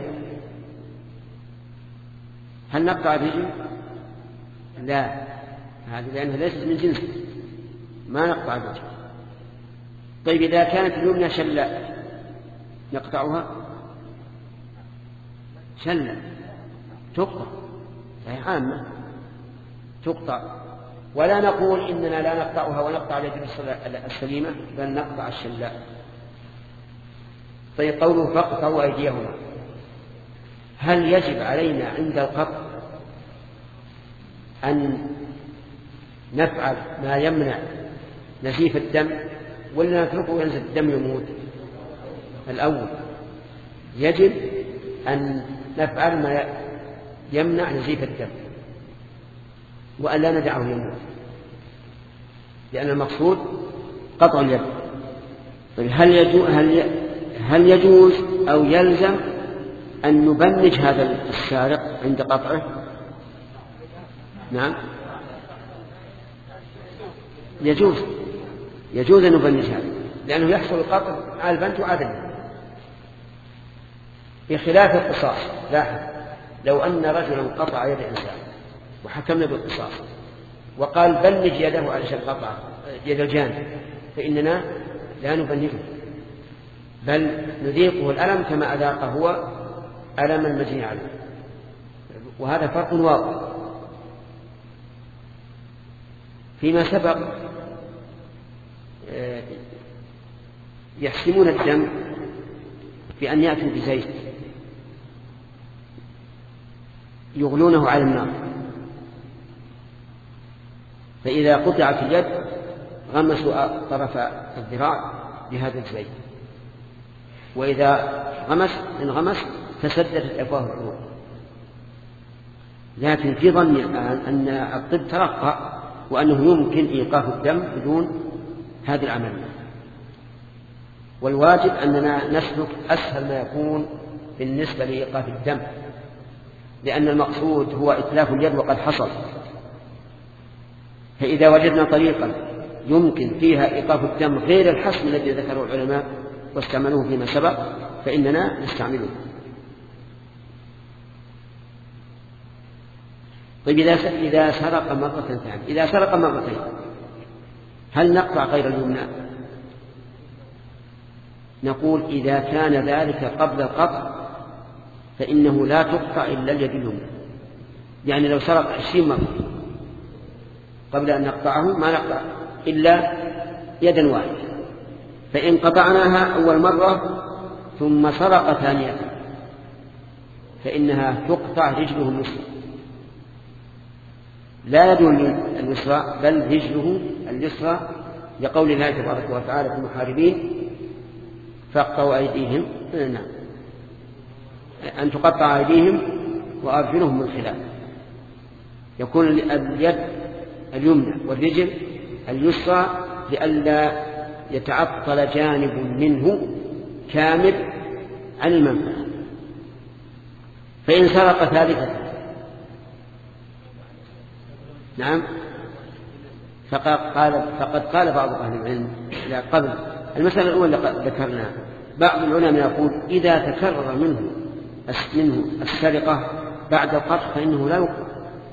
هل نقطع الرجل؟ لا، هذه لأنها ليست من جنسه، ما نقطع الرجل. طيب، إذا كانت اليمنى شلاء نقطعها؟ شلاء تقطع، هي عامة تقطع. ولا نقول إننا لا نقطعها ونقطع اليد السليمة، بل نقطع الشلاء. طيب قوله فاقطعوا أيديهما، هل يجب علينا عند القطع أن نفعل ما يمنع نزيف الدم ولا نتركه ينزل الدم يموت؟ الأول يجب أن نفعل ما يمنع نزيف الدم وأن لا ندعه يموت، لأن المقصود قطع اليد. طيب هل يجوز, هل هل يجوز أو يلزم أن نبنج هذا السارق عند قطعه؟ نعم يجوز، يجوز أن نبنج هذا، لأنه يحصل القطع على البنت وعدم، بخلاف القصاص. لاحظ لو أن رجلا قطع يد إنسان وحكمنا بالقصاص وقال بنج يده علشان قطع يد الجاني، فإننا لا نبنجه بل نذيقه الألم كما أذاق هو ألم المجني عليه، وهذا فرق واضح. فيما سبق يحسمون الدم بأن يأتوا بزيت يغلونه على النار، فإذا قطعت اليد غمسوا طرف الذراع بهذا الزيت، وإذا غمس انغمس تسددت أفواه العروق. لكن في ظني الآن أن الطب ترقى وأنه يمكن إيقاف الدم بدون هذه العملية، والواجب أننا نسلك أسهل ما يكون بالنسبة لإيقاف الدم، لأن المقصود هو إتلاف اليد وقد حصل. فإذا وجدنا طريقا يمكن فيها إيقاف الدم غير الحسم الذي ذكره العلماء واستعملوه فيما سبق فإننا نستعمله. طيب إذا سرق مرة ثانية، إذا سرق مرتين هل نقطع غير اليمنى؟ نقول إذا كان ذلك قبل القطع فإنه لا تقطع إلا اليد اليمنى. يعني لو سرق عشرين مرة قبل أن نقطعه ما نقطع إلا يدا واحدة، فإن قطعناها أول مرة ثم سرق ثانية فإنها تقطع رجله اليسرى، لا يده اليسرى بل رجله اليسرى، لقول الله تبارك وتعالى في المحاربين فاقطعوا أيديهم، نعم، أن تقطع أيديهم وأرجلهم من خلاف، يكون اليد اليمنى والرجل اليسرى لئلا يتعطل جانب منه كامل عن المنفعة. فإن سرق ثالثة نعم فقد قال, فقد قال بعض أهل العلم قبل المسألة الأولى ذكرنا بعض العلماء يقول إذا تكرر منه منه السرقة بعد القطع فإنه لا يقطع،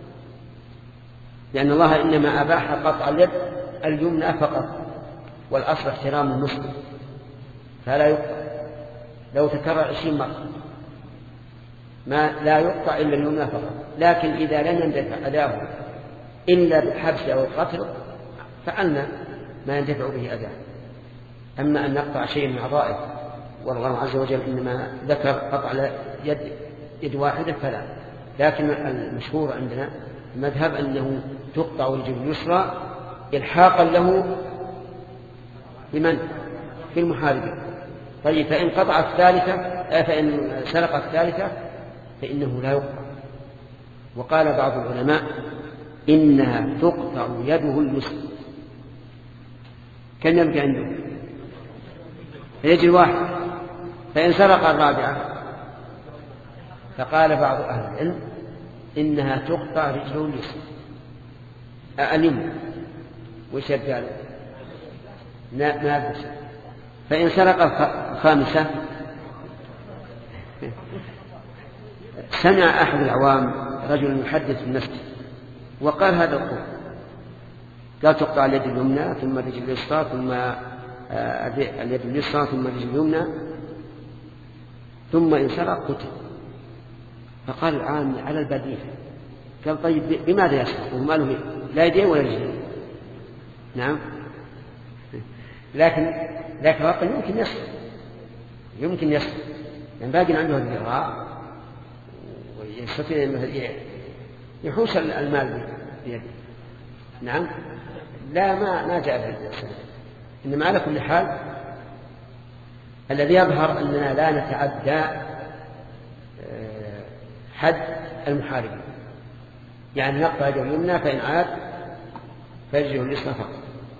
لأن الله إنما أباح قطع اليد اليمنى فقط، والأصل احترام المسلم فلا يقطع. لو تكرر عشرين مرة ما لا يقطع إلا اليمنى فقط، لكن إذا لم يندفع أداه إلا بالحبس أو القتل فعلنا ما يندفع به أداه. أما أن نقطع شيء من أعضائه والله عز وجل إنما ذكر قطع يد يد واحدة فلا، لكن المشهور عندنا المذهب أنه تقطع رجل اليسرى إلحاقا له بمن؟ في المحاربين. طيب فإن قطع الثالثة فإن سرق الثالثة فإنه لا يقطع. وقال بعض العلماء إنها تقطع يده اليسرى. كم يبقى عنده؟ يجي الواحد. فإن سرق الرابعة فقال بعض أهل العلم إنها تقطع رجله اليسرى اليمنى. وش قال؟ نابس. فإن سرق الخامسة سمع أحد العوام رجل يحدث في المسجد وقال هذا القول، قال تقطع اليد اليمنى ثم الرجل اليسرى ثم اليد اليسرى ثم الرجل اليمنى ثم إن سرق قتل. فقال العام على البديهة، قال طيب بماذا يسرق وما له لا يدين ولا رجلين. نعم. لكن لكن العقل يمكن يصل يمكن يصل يعني باقي عنده الذراع ويستطيع أن يحوش المال بيده. نعم. لا ما ما جاء في السنة. إنما على كل حال الذي يظهر أننا لا نتعدى حد المحاربين، يعني نقطع يده اليمنى فإن عاد فرجه اليسرى فقط.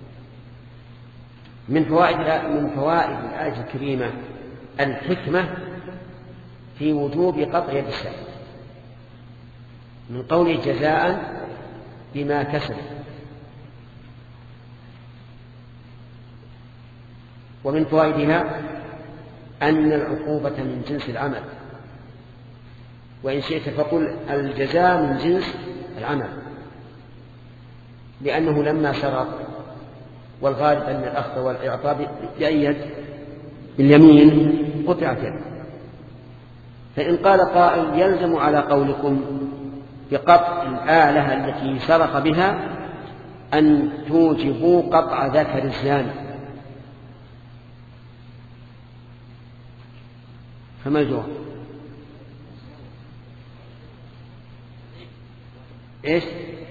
من فوائد من فوائد الآية الكريمة الحكمة في وجوب قطع يد السارق من قوله جزاء بما كسب. ومن فوائدها أن العقوبة من جنس العمل، وإن شئت فقل الجزاء من جنس العمل، لأنه لما سرق والغالب أن الأخذ والإعطاء بأي باليمين قطعت يده. فإن قال قائل يلزم على قولكم بقطع الآلة التي سرق بها أن توجبوا قطع ذكر الزاني، فما الجواب؟ إيش؟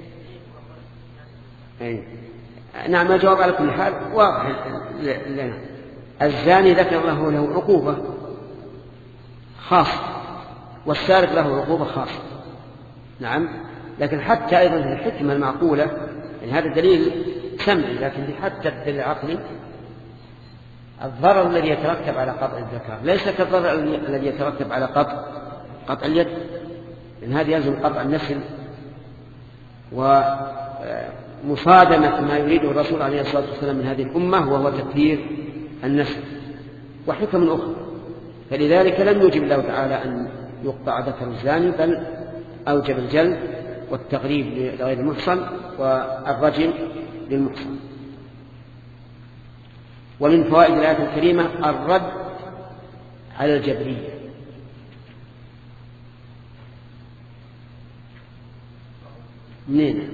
أي. نعم الجواب على كل حال واضح لنا. الزاني ذكر الله له عقوبة خاصة والسارق له عقوبة خاصة. نعم. لكن حتى أيضا الحكمة المعقولة يعني هذا الدليل سمعي، لكن حتى الدليل العقلي الضرر الذي يترتب على قطع الذكر ليس كالضرر الذي يترتب على قطع قطع اليد، لأن هذا يلزم قطع النسل ومصادمة ما يريده الرسول عليه الصلاة والسلام من هذه الأمة وهو تكثير النسل وحكم أخرى. فلذلك لم يوجب الله تعالى أن يقطع ذكر الزاني، بل أوجب الجلد والتغريب لغير المحصن والرجم للمحصن. ومن فوائد الآية الكريمة الرد على الجبرية. منين؟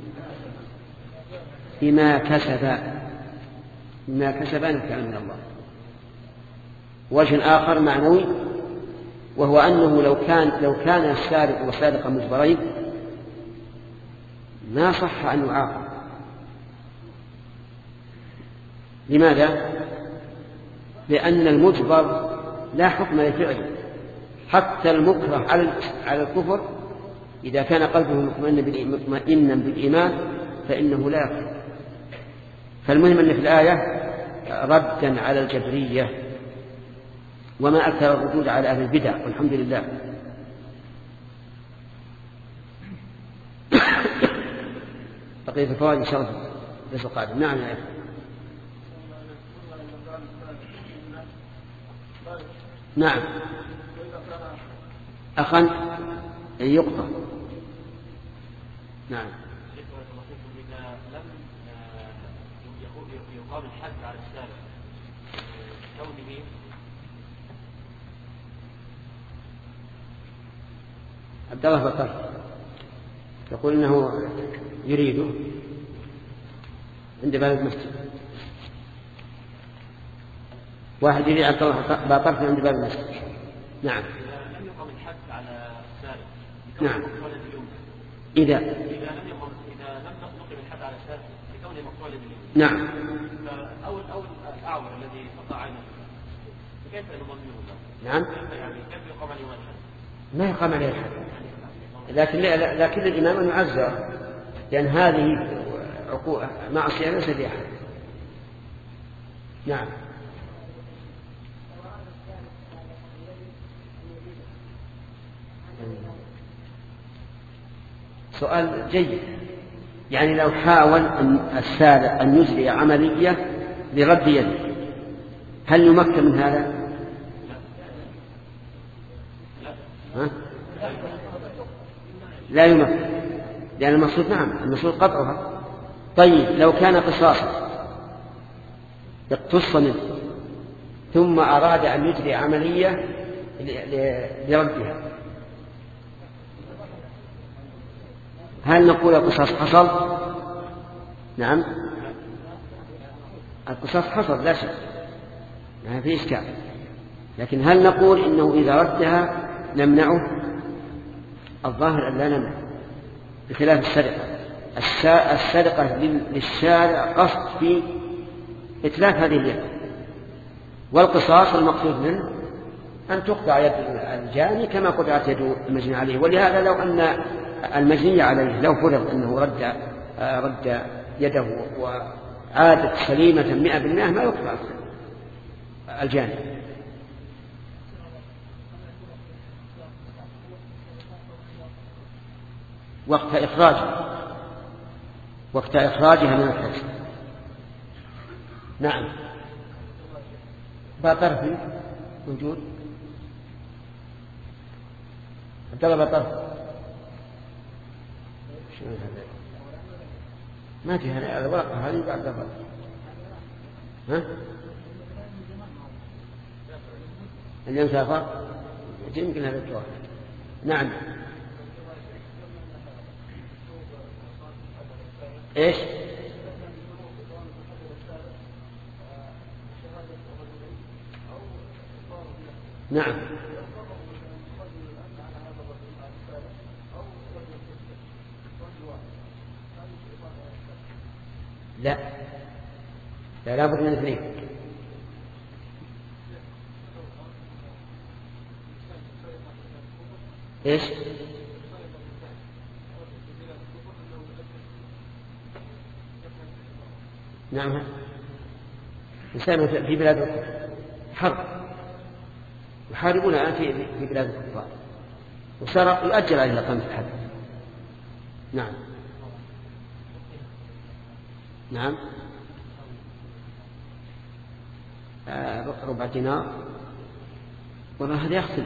بما كسب بما كسب نكال من الله. وجه آخر معنوي وهو أنه لو كان لو كان السارق والسارقة مجبرين ما صح أن يعاقب. لماذا؟ لأن المجبر لا حكم لفعله، حتى المكره على الكفر إذا كان قلبه مطمئنا بالإيمان فإنه لا يكفر. فالمهم أن في الآية ردا على الجبرية، وما أكثر الردود على أهل البدع والحمد لله. بقية الفوائد إن شاء الله ليس قادم. نعم يا أخي. نعم أخا يقطع. نعم. إذا لم يقام الحد على السارق كونه عبد الله بطل يقول إنه يريده عند باب المسجد. واحد يريد عبد الله بطل عند باب المسجد. نعم. لم يقام الحد على السارق. نعم. إذا إذا لم يقم إذا لم نقم الحد على السارق لكونه مقتولا باليمين. نعم. فأول أول الأعور الذي قطع عينه كيف نضمنه؟ نعم. كيف يعني كيف يقام عليه الحد؟ ما يقام عليه الحد، لكن لكن الإمام أن يعزر، لأن هذه عقوبة معصية ليس بها حد. نعم. سؤال جيد. يعني لو حاول السارق أن يجري عملية لرد يده هل يمكن من هذا؟ ها؟ لا يمكن، لأن المقصود نعم المقصود قطعها. طيب لو كان قصاصا اقتص منه ثم أراد أن يجري عملية لردها هل نقول القصاص حصل نعم القصاص حصل لا شك ما في إشكال، لكن هل نقول إنه إذا ردها نمنعه؟ الظاهر أن لا نمنع، بخلاف السرقة. السرقة للشارع قصد في إتلاف هذه اليد، والقصاص المقصود منه أن تقطع يد الجاني كما قطعت يد المجني عليه. ولهذا لو أن المجني عليه لو فرض أنه رد, رد يده وعادت سليمة مئة بالمئة ما يقطع الجاني. وقت إخراجها وقت إخراجها من الحبس. نعم باطرفي موجود عبد الله باطرف ما في هذه الورقة هذه بعد ضبط ها اليوم سافر يمكن هذا الجواب. نعم ايش نعم لا لا لابد من اثنين. ايش نعم إنسان في بلاد حرب يحاربون الآن في بلاد الكفار وسرق يؤجل عليه إقامة الحد. نعم نعم آه ربع دينار والله هذا يختلف.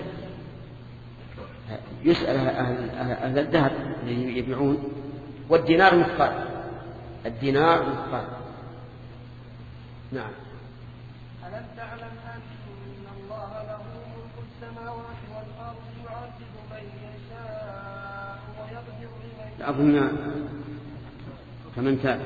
يسأل أهل, أهل الذهب اللي يبيعون والدينار مثقال الدينار مثقال. نعم ألم تعلم أن الله له ملك السماوات والأرض يعذب من يشاء ويغفر لمن يشاء. أظن فمن تاب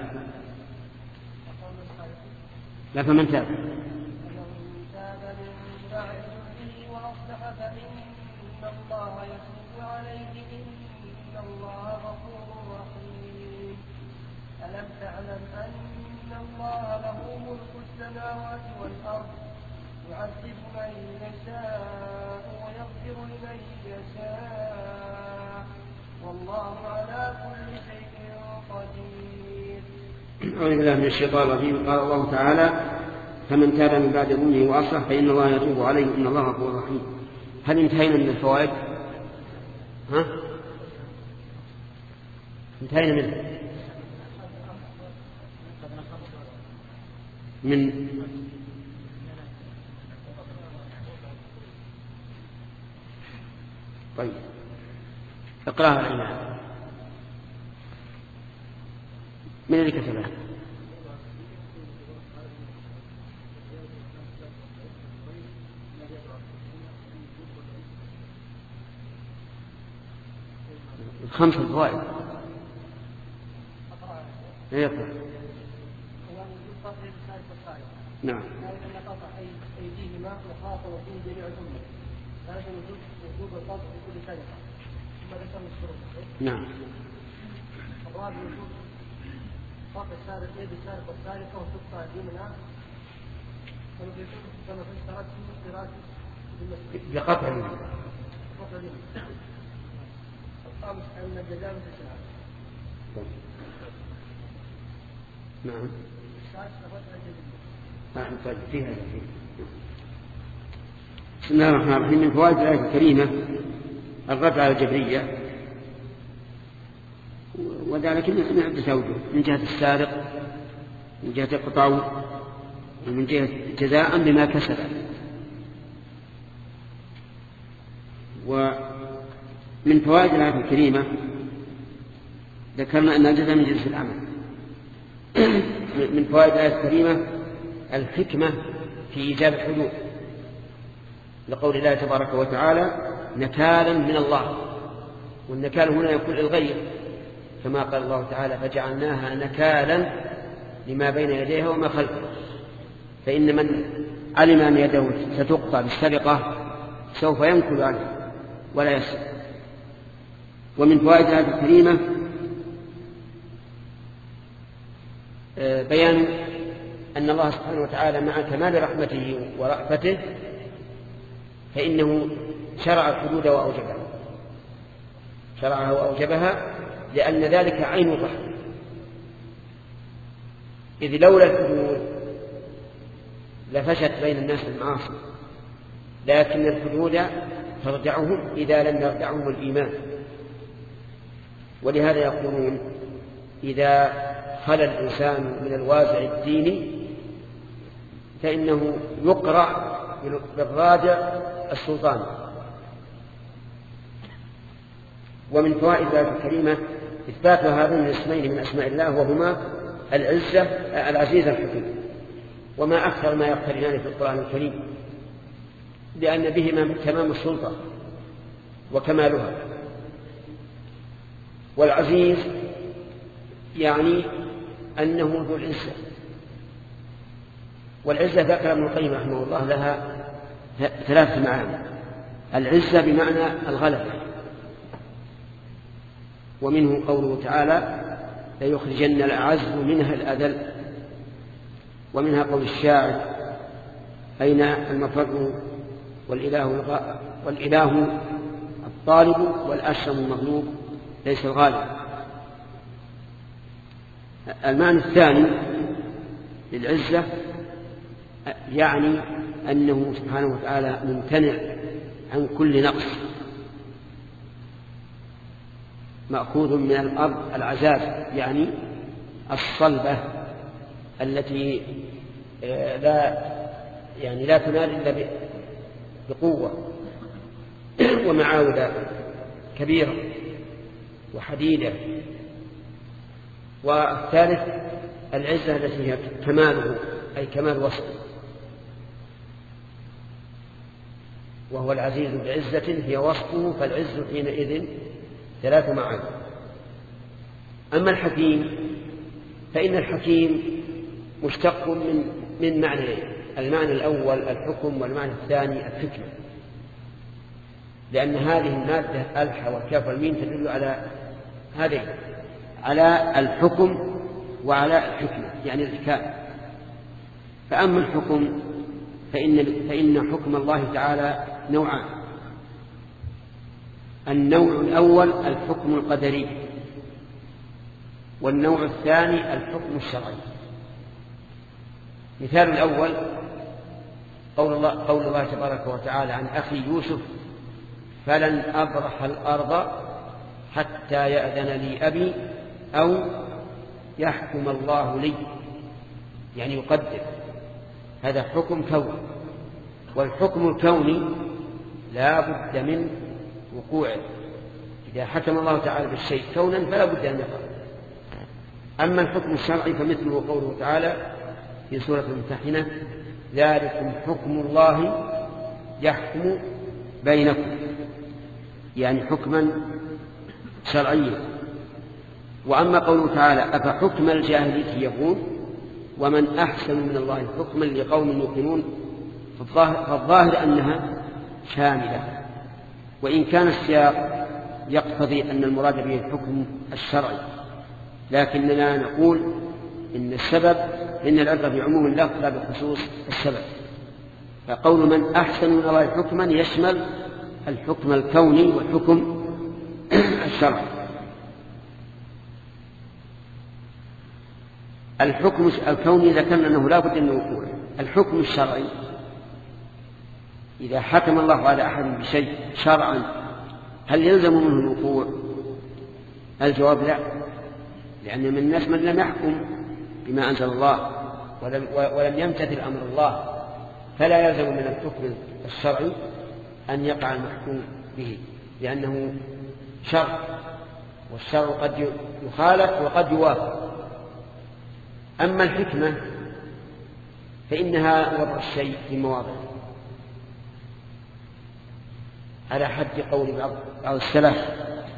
لا فمن تاب فمن تاب من بعد ظلمه وأصلح فإن الله يتوب عليه إن الله غفور رحيم. ألم تعلم أن الله له ملك السماوات والأرض يعذب من يشاء ويغفر لمن يشاء والله على كل شيء قدير. أعوذ بالله من الشيطان الرجيم. قال الله تعالى فمن تاب من بعد ظلمه وأصلح فإن الله يتوب عليه إن الله غفور رحيم. هل انتهينا من الفوائد؟ ها؟ انتهينا منه من طيب اقراها الآن. من اللي كتبها؟ خمس فوائد. يقرأ. نعم. أيديهما وخاطر فيه جميع الأمة. هذا وجود وجوب القطع في كل سرقة. ثم ذكر الشروط. نعم. الرابع وجود قطع السارق يد السارق والسارقة وتقطع يمنى. كما في اشتراك في اشتراك بقطع اليمين. قطع اليمين. الخامس أن الجزاء مثل الشرع. نعم. السادس قطع الجزاء. نعم طيب فيها فيه. بسم الله الرحمن الرحيم. من فوائد الآية الكريمة الرد على الجبرية، وذلك من عدة أوجه: من جهة السارق، من جهة القطع، ومن جهة جزاء بما كسب. ومن فوائد الآية الكريمة ذكرنا أن الجزاء من جنس العمل. من فوائد الآية الكريمة الحكمة في إيجاب الحدود، لقول الله تبارك وتعالى نكالا من الله، والنكال هنا يكون للغير كما قال الله تعالى فجعلناها نكالا لما بين يديها وما خلفها، فإن من علم أن يده ستقطع بالسرقة سوف ينكل عنها ولا يسرق. ومن فوائد الآية الكريمة بيان أن الله سبحانه وتعالى مع كمال رحمته ورأفته فإنه شرع الحدود وأوجبها شرعها وأوجبها لأن ذلك عين الرحمة، إذ لولا الحدود لفشت بين الناس المعاصي، لكن الحدود ترجعهم إذا لم يرجعهم الإيمان. ولهذا يقولون إذا خلى الإنسان من الوازع الديني فإنه يقرع بالراجع السلطان. ومن فوائد الآية الكريمة إثبات هذين الاسمين من أسماء الله وهما العزة العزيز الحكيم، وما أكثر ما يقترنان في القرآن الكريم، لأن بهما تمام السلطة وكمالها. والعزيز يعني أنه ذو العزة، والعزة ذكر ابن القيم رحمه الله لها ثلاث معاني. العزة بمعنى الغلبة، ومنه قوله تعالى ليخرجن الأعز منها الأذل، ومنها قول الشاعر أين المفر والإله, والإله الطالب والأشرم المغلوب ليس الغالب. المعنى الثاني للعزة يعني أنه سبحانه وتعالى ممتنع عن كل نقص، مأخوذ من الأرض العزاز يعني الصلبة التي لا يعني لا تنال إلا بقوة ومعاودة كبيرة وحديدة. والثالث العزة التي هي كماله أي كمال وصفه، وهو العزيز بعزة هي وصفه، فالعز حينئذ ثلاث معاني. أما الحكيم فإن الحكيم مشتق من من معنيين، المعنى الأول الحكم والمعنى الثاني الحكمة، لأن هذه المادة الح والكاف والميم تدل على هذين، على الحكم وعلى الحكمة يعني الحكاية. فأما الحكم فإن, فإن حكم الله تعالى نوعان. النوع الأول الحكم القدري، والنوع الثاني الحكم الشرعي. مثال الأول قول الله, قول الله تبارك وتعالى عن أخي يوسف فلن أبرح الأرض حتى يأذن لي أبي أو يحكم الله لي، يعني يقدر. هذا حكم كوني، والحكم الكوني لا بد من وقوعه. إذا حكم الله تعالى بالشيء كونا فلا بد أن يقع. أما الحكم الشرعي فمثله قوله تعالى في سورة الممتحنة ذلكم حكم الله يحكم بينكم، يعني حكما شرعيا. وأما قوله تعالى أفحكم الجاهلية يبغون ومن أحسن من الله حكما لقوم يوقنون، فالظاهر أنها شاملة، وإن كان السياق يقتضي أن المراد به الحكم الشرعي، لكننا نقول إن السبب إن العبرة بعموم اللفظ لا بخصوص السبب. فقول من أحسن من الله حكما يشمل الحكم الكوني والحكم الشرعي. الحكم الكوني ذكرنا أنه لا بد من وقوعه. الحكم الشرعي إذا حكم الله على أحد بشيء شرعا هل يلزم منه الوقوع؟ الجواب لا، لأن من الناس من لم يحكم بما أنزل الله ولم, ولم يمتثل أمر الله، فلا يلزم من الحكم الشرعي أن يقع المحكوم به، لأنه شرع، والشرع قد يخالف وقد يوافق. أما الحكمة فإنها وضع الشيء في مواضع، على حد قول بعض السلف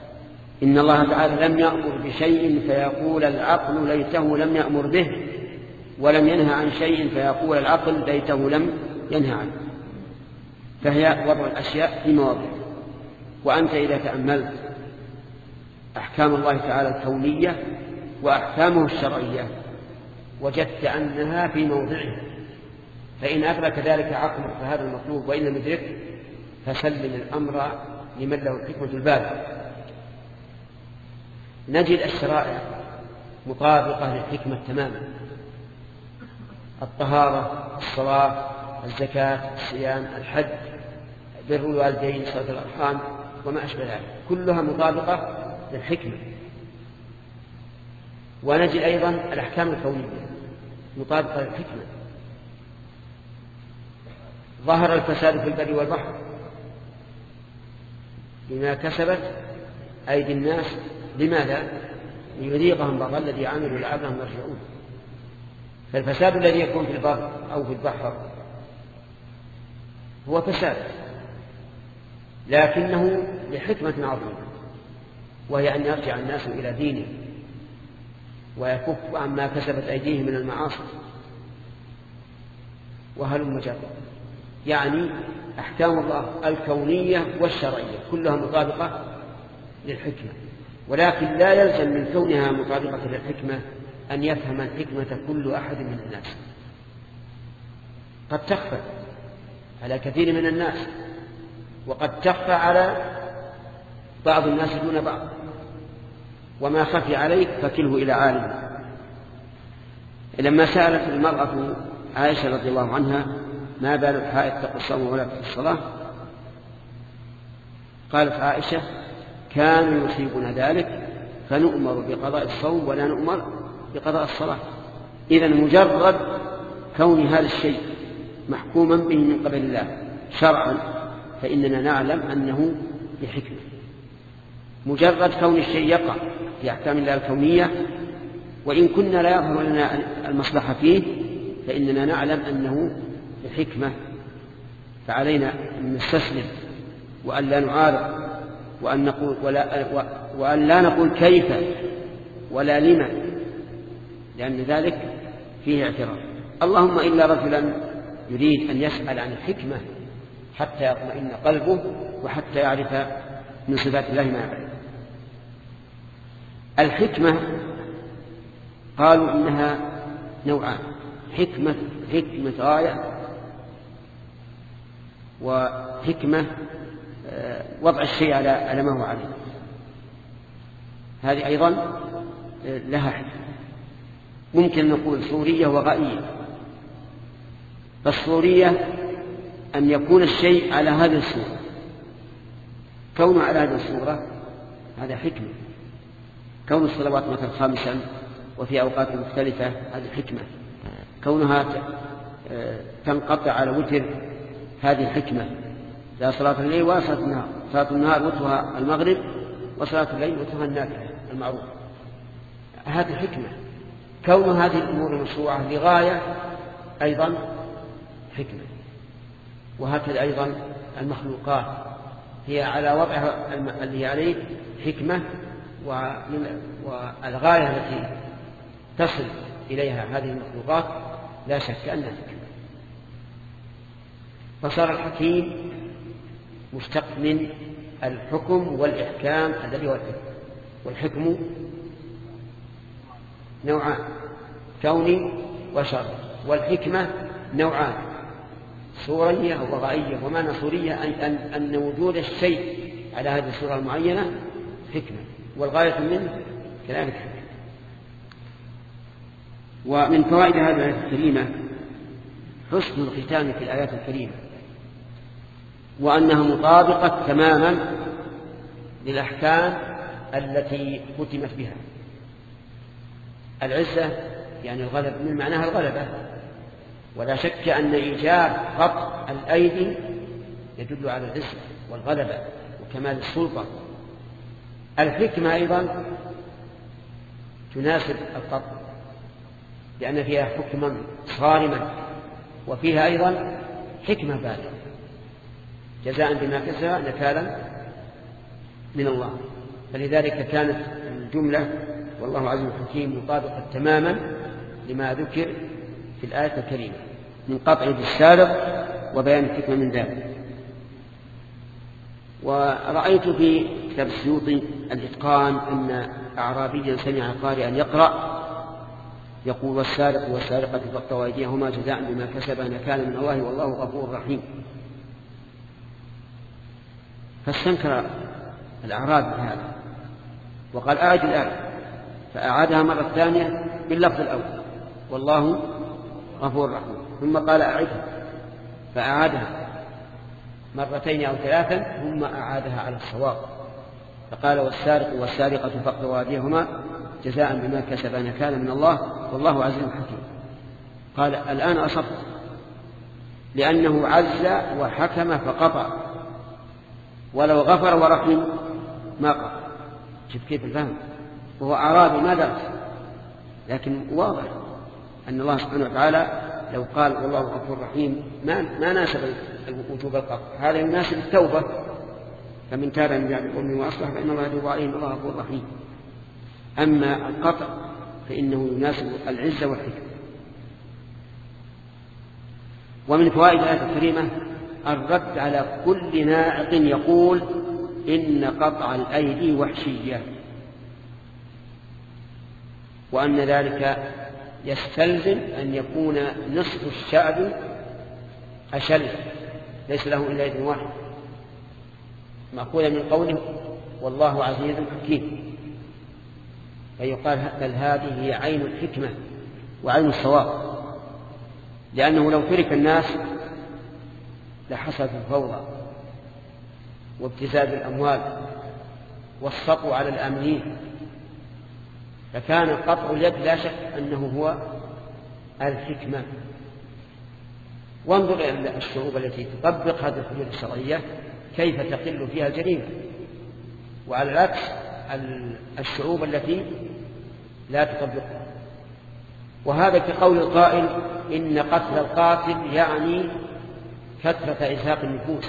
إن الله تعالى لم يأمر بشيء فيقول العقل ليته لم يأمر به ولم ينهى عن شيء فيقول العقل ليته لم ينهى عنه، فهي وضع الأشياء في مواضعها. وأنت إذا تأملت أحكام الله تعالى الكونية وأحكامه الشرعية وجدت أنها في موضعها، فإن أدرك ذلك عقلك فهذا المطلوب، وإن لم يدرك فسلم الأمر لمن له الحكمة البالغة. نجد الشرائع مطابقة للحكمة تماما، الطهارة، الصلاة، الزكاة، الصيام، الحج، بر الوالدين، صلة الأرحام وما أشبه ذلك، كلها مطابقة للحكمة. ونجد أيضا الأحكام الكونية مطابقة للحكمة. ظهر الفساد في البر والبحر بما كسبت أيدي الناس، لماذا؟ ليذيقهم بعض الذي عملوا لعلهم يرجعون. فالفساد الذي يكون في البر أو في البحر هو فساد، لكنه لحكمة عظيمة، وهي أن يرجع الناس إلى دينه ويكف عما كسبت أيديهم من المعاصي. وهلم جرا، يعني أحكام الله الكونية والشرعية كلها مطابقة للحكمة، ولكن لا يلزم من كونها مطابقة للحكمة أن يفهم الحكمة كل أحد من الناس. قد تخفى على كثير من الناس، وقد تخفى على بعض الناس دون بعض، وما خفي عليك فكله إلى عالم. لما سألت المرأة عائشة رضي الله عنها ما بال الحائض تقضي الصوم ولا تقضي الصلاة، قالت عائشة كان يصيبنا ذلك فنؤمر بقضاء الصوم ولا نؤمر بقضاء الصلاة. إذن مجرد كون هذا الشيء محكوما به من قبل الله شرعا فإننا نعلم أنه بحكمة. مجرد كون الشيء يقع في أحكام الله الكونية وإن كنا لا يظهر لنا المصلحة فيه فإننا نعلم أنه بحكمة، فعلينا أن نستسلم وأن لا نعارض وأن نقول ولا وأن لا نقول كيف ولا لما، لأن ذلك فيه اعتراض. اللهم إلا رجلا يريد أن يسأل عن الحكمة حتى يطمئن قلبه وحتى يعرف من صفات الله ما يعرف. الحكمة قالوا إنها نوعان: حكمة حكمة غاية، وحكمة وضع الشيء على ما هو عليه. هذه أيضا لها حكمة. ممكن نقول صورية وغائية. فالصورية أن يكون الشيء على هذه الصورة، كونه على هذه الصورة هذا حكمة. كون الصلوات مثلا خامسا وفي أوقات مختلفة هذه حكمة. كونها تنقطع على وتر هذه حكمة. لا صلاة الليل ولا صلاة النهار، صلاة النهار وترها المغرب وصلاة الليل وترها النافلة المعروف، هذه حكمة. كون هذه الأمور المشروعة لغاية أيضا حكمة. وهكذا أيضا المخلوقات هي على وضعها الذي عليه حكمة، والغاية التي تصل إليها هذه المخلوقات لا شك أنها حكمة. فصار الحكيم مشتق من الحكم والإحكام الذي هو الحكم. والحكم نوعان: كوني وشرعي. والحكمة نوعان: صورية وغائية. ومعنى صورية أن, أن وجود الشيء على هذه الصورة المعينة حكمة، والغاية منه كذلك حكمة. ومن فوائد هذه الآية الكريمة حسن الختام في الآيات الكريمة، وأنها مطابقة تماما للأحكام التي ختمت بها. العزة يعني الغلب، من معناها الغلبة، ولا شك أن إيجاب قطع الأيدي يدل على العزة والغلبة وكمال السلطة. الحكمة أيضا تناسب القطع لأن فيها حكما صارما، وفيها أيضا حكمة بالغة جزاء بما كسب نكالا من الله. فلذلك كانت الجملة والله عز وجل حكيم مطابقة تماما لما ذكر في الآية الكريمة من قطع يد السارق وبيان الحكمة من ذلك. ورأيت في كتاب السيوطي الإتقان أن أعرابيا سمع قارئا يقرأ يقول والسارق والسارقة فاقطعوا أيديهما جزاء بما كسبا نكالا من الله والله غفور رحيم. فاستنكر الأعرابي هذا وقال أعد الآية، فأعادها مرة ثانية باللفظ الأول والله غفور رحيم، ثم قال أعدها فأعادها مرتين أو ثلاثا ثم أعادها على الصواب، فقال والسارق والسارقة فاقطعوا أيديهما جزاء بما كسبا نكالا من الله والله عزيز حكيم. قال الآن أصبت، لأنه عز وحكم فقطع، ولو غفر ورحم ما قطع. شوف كيف الفهم، وهو أعرابي ما درس، لكن واضح أن الله سبحانه وتعالى لو قال والله غفور رحيم ما ما ناسب وجوب القطع، هذا يناسب التوبة، فمن تاب من بعد ظلم وأصلح فإن الله يتوب عليه إن الله غفور رحيم. أما القطع فإنه يناسب العزة والحكمة. ومن فوائد الآية الكريمة الرد على كل ناعق يقول إن قطع الأيدي وحشية، وأن ذلك يستلزم أن يكون نصف الشعب أشل ليس له إلا يد واحد، مأخوذا من قوله والله عزيز حكيم، فيقال بل هذه هي عين الحكمة وعين الصواب، لأنه لو ترك الناس لحصلت الفوضى وابتزاز الأموال والسطو على الآمنين، فكان قطع اليد لا شك أنه هو الحكمة. وانظر إلى الشعوب التي تطبق هذه الحدود الشرعية كيف تقل فيها الجريمة، وعلى العكس الشعوب التي لا تطبقها. وهذا كقول القائل إن قتل القاتل يعني كثرة إزهاق النفوس،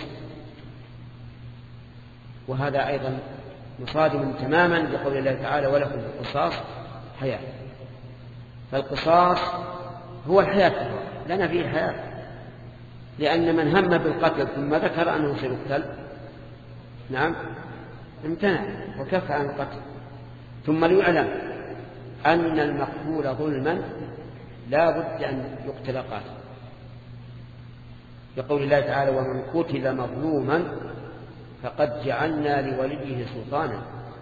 وهذا أيضا مصادم تماما بقول الله تعالى ولكم في القصاص حياة، فالقصاص هو الحياة لنا فيه حياة، لأن من هم بالقتل ثم ذكر أنه سيقتل نعم امتنع وكف عن القتل. ثم ليعلم أن المقتول ظلما لا بد أن يقتل قاتل، يقول الله تعالى ومن قتل مظلوما فقد جعلنا لوليه سلطانا،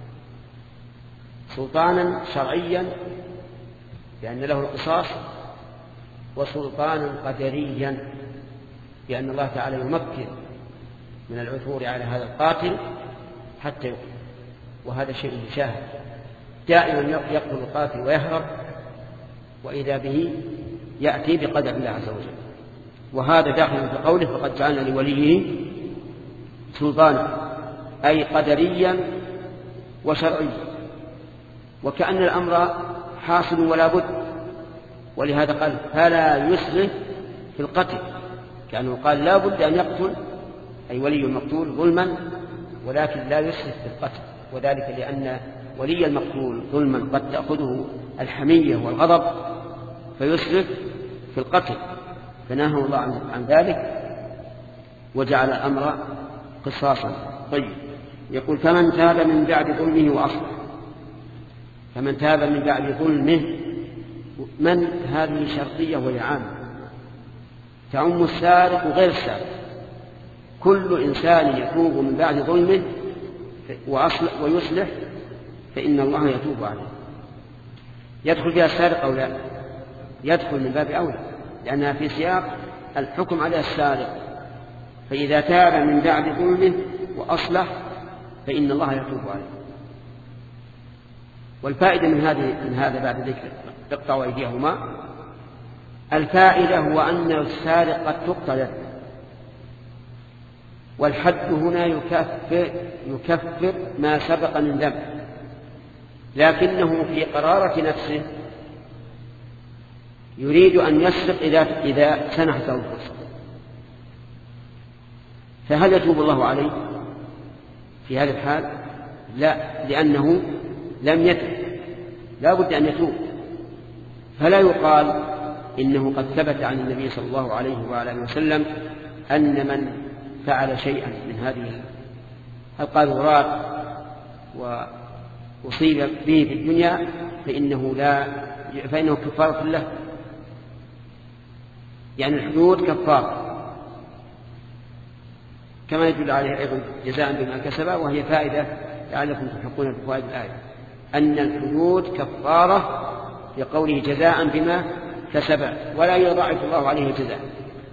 سلطانا شرعيا لأن له القصاص، وسلطانا قدريا لأن الله تعالى يمكن من العثور على هذا القاتل حتى يقتل. وهذا شيء مشاهد، دائما يقتل القاتل ويهرب، وإذا به يأتي بقدر الله عز وجل. وهذا داخل في قوله فقد جعلنا لوليه سلطانا، أي قدريا وشرعيا، وكأن الأمر حاصل ولا بد. ولهذا قال فلا يسرف في القتل، كأنه قال لا بد أن يقتل أي ولي المقتول ظلما، ولكن لا يسرف في القتل، وذلك لأن ولي المقتول ظلما قد تأخذه الحمية والغضب فيسرف في القتل، فنهى الله عن ذلك وجعل الأمر قصاصا. طيب، يقول فمن تاب من بعد ظلمه وأصلح، فمن تاب من بعد ظلمه، من هذه شرطية وهي عامة تعم السارق وغير السارق، كل إنسان يتوب من بعد ظلمه وأصلح ويصلح فإن الله يتوب عليه. يدخل فيها السارق أو لا؟ يدخل من باب أولى، لأنها في سياق الحكم على السارق، فإذا تاب من بعد ظلمه وأصلح فإن الله يتوب عليه. والفائدة من هذه من هذا بعد ذكر اقطعوا أيديهما، الفائدة هو أن السارق قد تقطع يده، والحد هنا يكفر يكفر ما سبق من ذنب، لكنه في قرارة نفسه يريد أن يسرق إذا إذا سنحت له الفرصة، فهل يتوب الله عليه في هذا الحال؟ لا، لأنه لم يتب، لا بد أن يتوب، فلا يقال إنه قد ثبت عن النبي صلى الله عليه وعلى آله وسلم أن من فعل شيئا من هذه القاذورات وأصيب به في الدنيا فإنه, لا فإنه كفارة له، يعني الحدود كفارة، كما يدل عليه أيضا جزاء بما كسب، وهي فائدة لعلكم تحقون بفوائد الآية أن الحدود كفارة لقوله جزاء بما كسب ولا يضاعف الله عليه الجزاء.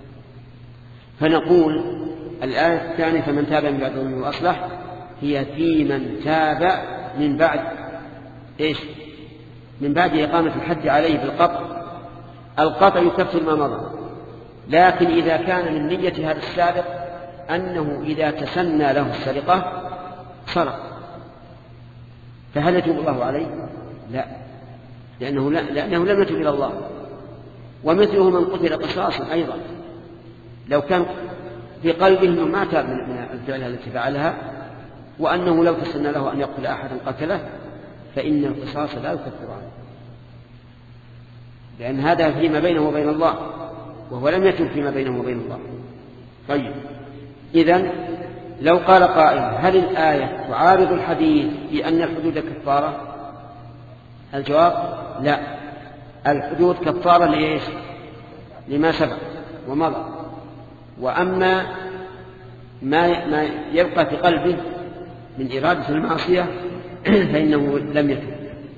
فنقول الآية الثانية فمن تاب من بعد ظلم وأصلح هي في من تاب من بعد إيش؟ من بعد إقامة الحد عليه بالقطع. القطع يكفر ما مضى، لكن إذا كان من نية هذا السابق أنه إذا تسنى له السرقة سرق، فهل يتوب الله عليه؟ لا، لأنه, لا لأنه لم يتوب إلى الله. ومثله من قتل قصاصا أيضا، لو كان في قلبه أنه ما تاب من الفعل التي فعلها وأنه لو تسنى له أن يقتل أحدا قتله فإن القصاص لا يكفر عنه، لأن هذا فيما بينه وبين الله وهو لم يتب فيما بينه وبين الله. طيب، إذن لو قال قائل هل الآية تعارض الحديث بأن الحدود كفارة؟ الجواب لا، الحدود كفارة لإيش؟ لما سبق ومضى، وأما ما يبقى في قلبه من إرادة المعصية فإنه لم يتب.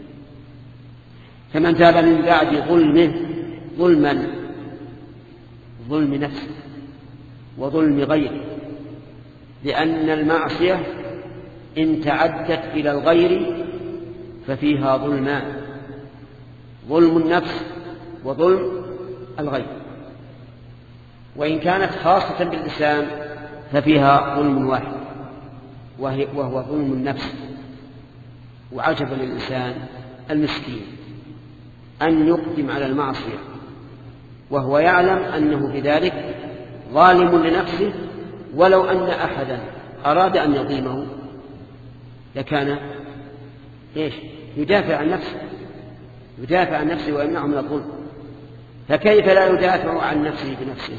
فمن تاب من بعد ظلمه ظلما ظلم نفسه وظلم غيره، لأن المعصية إن تعدت إلى الغير ففيها ظلمان: ظلم النفس وظلم الغير. وإن كانت خاصة بالإنسان ففيها ظلم واحد وهو ظلم النفس. وعجب للإنسان المسكين أن يقدم على المعصية وهو يعلم أنه بذلك ظالم لنفسه، ولو أن أحدا أراد أن يظلمه لكان إيش؟ يدافع عن نفسه يدافع عن نفسه ويمنعه من الظلم، فكيف لا يدافع عن نفسه بنفسه؟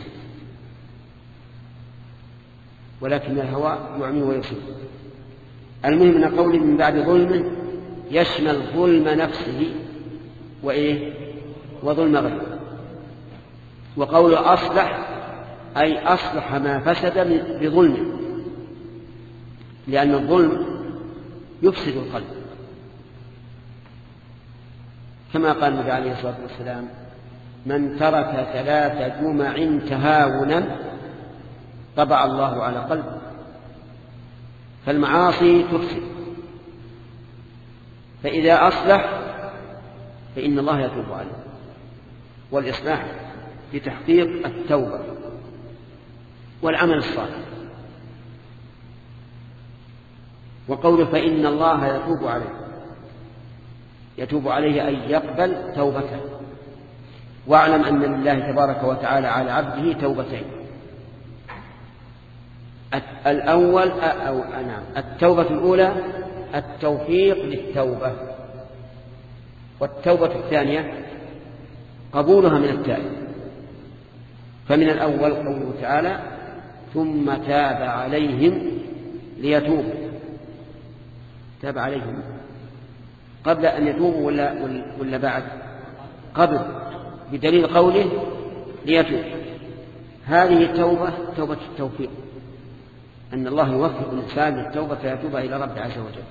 ولكن الهوى يعمي ويصيب. المهم أن قوله من بعد ظلمه يشمل ظلم نفسه وإيه؟ وظلم غيره. وقوله أصلح أي أصلح ما فسد بظلمه، لأن الظلم يفسد القلب، كما قال النبي عليه الصلاة والسلام: من ترك ثلاث جمع تهاونا طبع الله على قلبه. فالمعاصي تفسد، فإذا أصلح فإن الله يتوب عليه. والإصلاح لتحقيق التوبة والعمل الصالح. وقوله فإن الله يتوب عليه، يتوب عليه أي يقبل توبته. واعلم أن لله تبارك وتعالى على عبده توبتين: الأول أو نعم التوبة الأولى التوفيق للتوبة، والتوبة الثانية قبولها من التائب. فمن الأول قوله تعالى: ثم تاب عليهم ليتوبوا. تاب عليهم قبل أن يتوبوا ولا, ولا بعد؟ قبل، بدليل قوله ليتوب. هذه التوبة توبة التوفيق، أن الله يوفق الإنسان للتوبة فيتوب إلى رب عز وجل.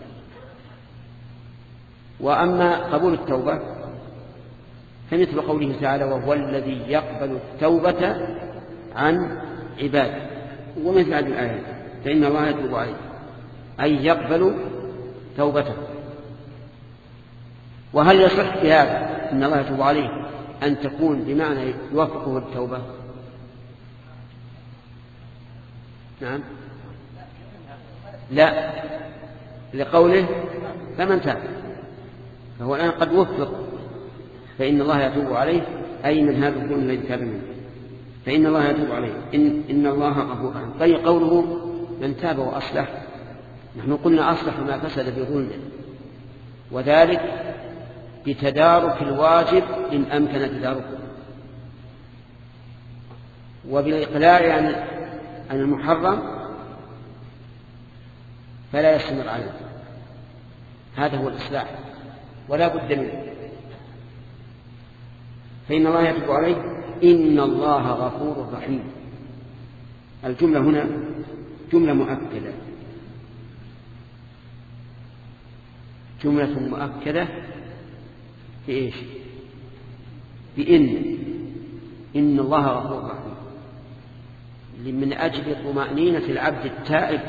وأما قبول التوبة فمثل قوله تعالى: وهو الذي يقبل التوبة عن عباده. ومثل هذه الآية: فإن الله يتوب عليه أي يقبل توبته. وهل يصح في هذا إن الله يتوب عليه أن تكون بمعنى يوفقه التوبة؟ نعم، لا، لقوله فمن تاب، فهو الآن قد وفق، فإن الله يتوب عليه أي من هذا الظلم الذي تاب منه، فإن الله يتوب عليه إن, إن الله غفور رحيم. طيب، قوله من تاب وأصلح، نحن قلنا أصلح ما فسد بظلمه، وذلك بتدارك الواجب إن أمكن تداركه. وبالإقلاع عن عن المحرم فلا يستمر عليه. هذا هو الإصلاح ولا بد منه. فإن الله يتوب عليه إن الله غفور رحيم. الجملة هنا جملة مؤكدة، جملة مؤكدة في إيش؟ بإن إن الله غفور رحيم، من أجل طمأنينة العبد التائب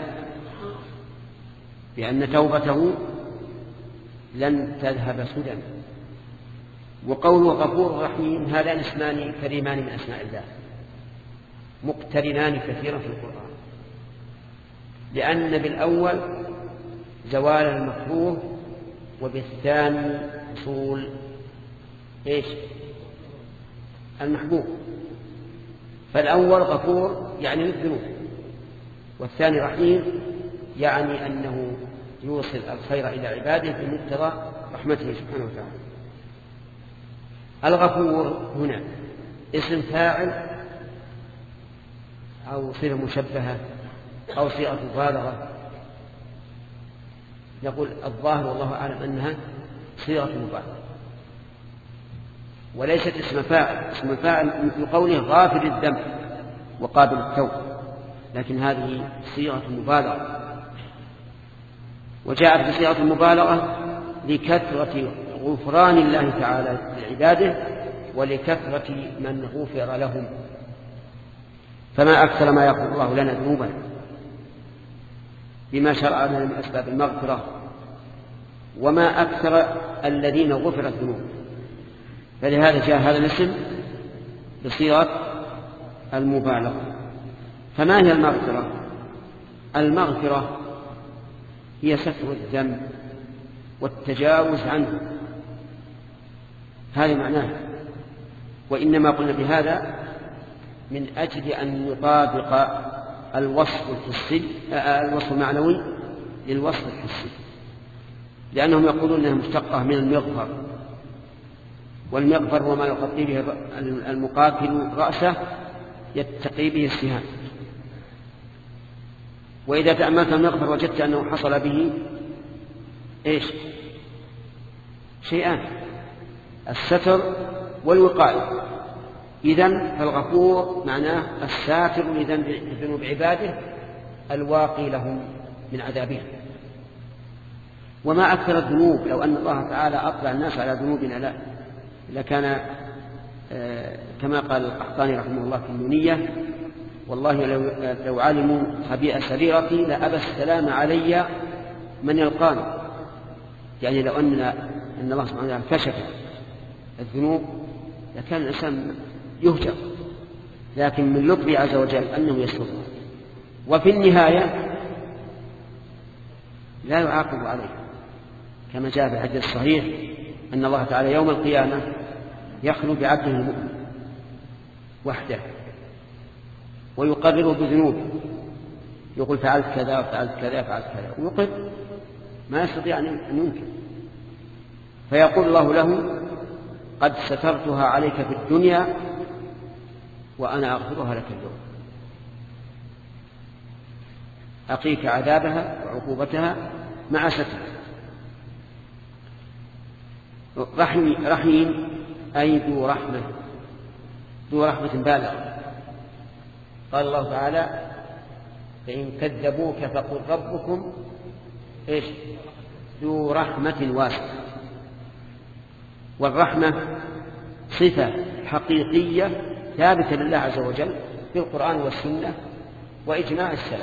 بأن توبته لن تذهب سدى. وقوله غفور رحيم هذان اسمان كريمان من أسماء الله مقترنان كثيرا في القرآن، لأن بالأول زوال المكروه وبالثاني حصول إيش؟ المحبوب. فالأول غفور يعني للذنوب، والثاني رحيم يعني أنه يوصل الخير إلى عباده بمقتضى رحمته سبحانه وتعالى. الغفور هنا اسم فاعل أو صيغة مشبهة أو صيغة مبالغة. نقول الظاهر والله أعلم أنها صيغة مبالغة وليست اسم فاعل. اسم فاعل مثل قوله غافر الذنب وقابل التوب، لكن هذه صيغة مبالغة، وجاءت بصيغة المبالغة لكثرة غفران الله تعالى لعباده ولكثرة من غفر لهم. فما أكثر ما يغفر الله لنا ذنوبنا بما شرع لنا من أسباب المغفرة، وما أكثر الذين غفرت ذنوبهم. فلهذا جاء هذا الاسم بصيغة المبالغة. فما هي المغفرة؟ المغفرة هي ستر الذنب والتجاوز عنه، هذا معناه. وإنما قلنا بهذا من أجل أن يطابق الوصف الحسي الوصف المعنوي للوصف الحسي، لأنهم يقولون أنها مشتقة من المغفر، والمغفر هو ما يغطي به المقاتل رأسه يتقي به السهام. وإذا تأملت المغفر وجدت أنه حصل به إيش؟ شيئان: الستر والوقاية. إذن فالغفور معناه الساتر لذنوب عباده الواقي لهم من عذابهم. وما أكثر الذنوب، لو أن الله تعالى أطلع الناس على ذنوبنا لا لكان آه كما قال القحطاني رحمه الله في النونية: والله لو, لو علموا خبيئة سريرتي لأبى السلام علي من يلقاني. يعني لو أن أن الله سبحانه وتعالى كشف الذنوب لكان الإنسان يهجر، لكن من لطفه عز وجل أنه يستر. وفي النهاية لا يعاقب عليه، كما جاء في الحديث الصحيح أن الله تعالى يوم القيامة يخلو بعبده المؤمن وحده ويقرره بذنوبه، يقول فعلت كذا وفعلت كذا فعلت كذا، ويقر ما يستطيع أن ينكر. فيقول الله له: قد سترتها عليك في الدنيا وأنا أغفرها لك اليوم، أقيك عذابها وعقوبتها مع ستر. رحيم, رحيم أي ذو رحمة، ذو رحمة بالغة. قال الله تعالى: فإن كذبوك فقل ربكم إيش؟ ذو رحمة واسعة. والرحمة صفة حقيقية ثابتة لله عز وجل في القرآن والسنة وإجماع السلف.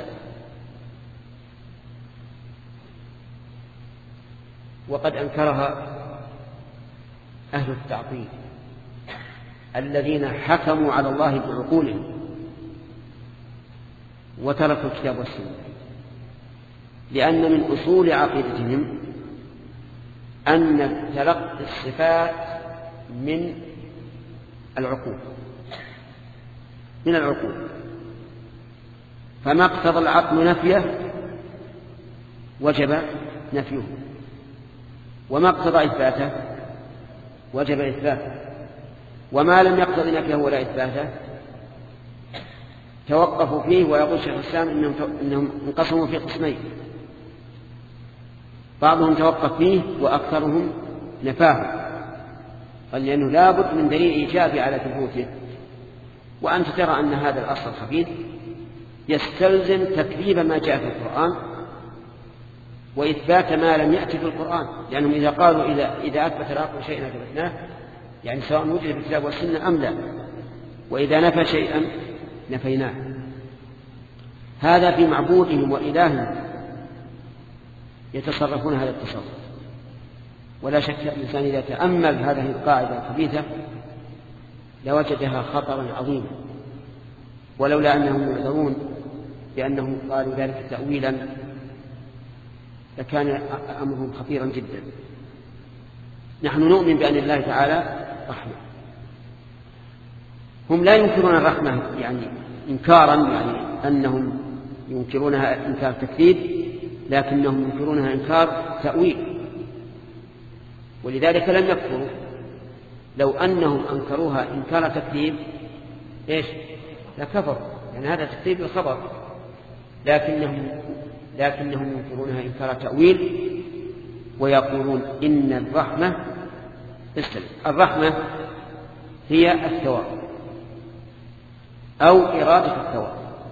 وقد أنكرها أهل التعطيل الذين حكموا على الله بعقولهم وتركوا الكتاب والسنة، لأن من أصول عقيدتهم أن تلقي الصفات من العقول من العقول فما اقتضى العقل نفيه وجب نفيه، وما اقتضى إثباته وجب إثباته، وما لم يقتضي نفيه ولا إثباته توقفوا فيه، ويقول شيخ الإسلام إنهم, إنهم انقسموا في قسمين، بعضهم توقف فيه وأكثرهم نفاه، قال لأنه لابد من دليل إيجابي على ثبوته. وأنت ترى أن هذا الأصل الخبيث يستلزم تكذيب ما جاء في القرآن وإثبات ما لم يأتي في القرآن، لأنهم إذا قالوا إذا, إذا أثبت العقل شيئا أثبتناه، يعني سواء وجد في الكتاب والسنة أم لا، وإذا نفى شيئا نفيناه. هذا في معبودهم وإلههم يتصرفون هذا التصرف. ولا شك الإنسان إذا تأمل هذه القاعدة الخبيثة لوجدها خطرا عظيما، ولولا أنهم يعذرون بأنهم قالوا ذلك تأويلا لكان أمرهم خطيرا جدا. نحن نؤمن بأن الله تعالى رحمة، هم لا ينكرون الرحمة يعني إنكارا، يعني أنهم ينكرونها إنكار تكذيب، لكنهم ينكرونها إنكار تأويل، ولذلك لم يكفروا. لو أنهم أنكروها إنكار تكذيب إيش لكفروا، يعني هذا تكذيب الخبر، لكنهم لكنهم ينكرونها إنكار تأويل، ويقولون إن الرحمة الرحمة هي الثواب أو إرادة الثواب.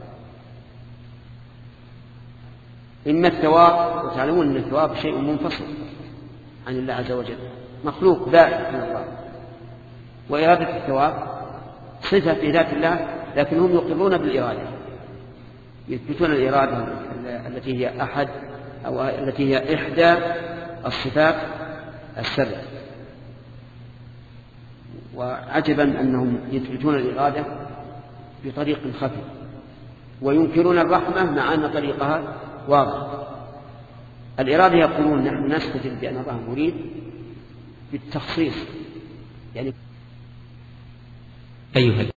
إما الثواب، وتعلمون أن الثواب شيء منفصل عن الله عز وجل، مخلوق ذات من الله، وإرادة الثواب صفة في ذات الله، لكن هم يقرون بالإرادة، يثبتون الإرادة التي هي أحد أو التي هي إحدى الصفات السبع. وعجبا أنهم يثبتون الإرادة بطريق خفي وينكرون الرحمة مع أن طريقها واضح. الإرادة يقولون نحن نستدل بأن الله مريد بالتخصيص، يعني أيها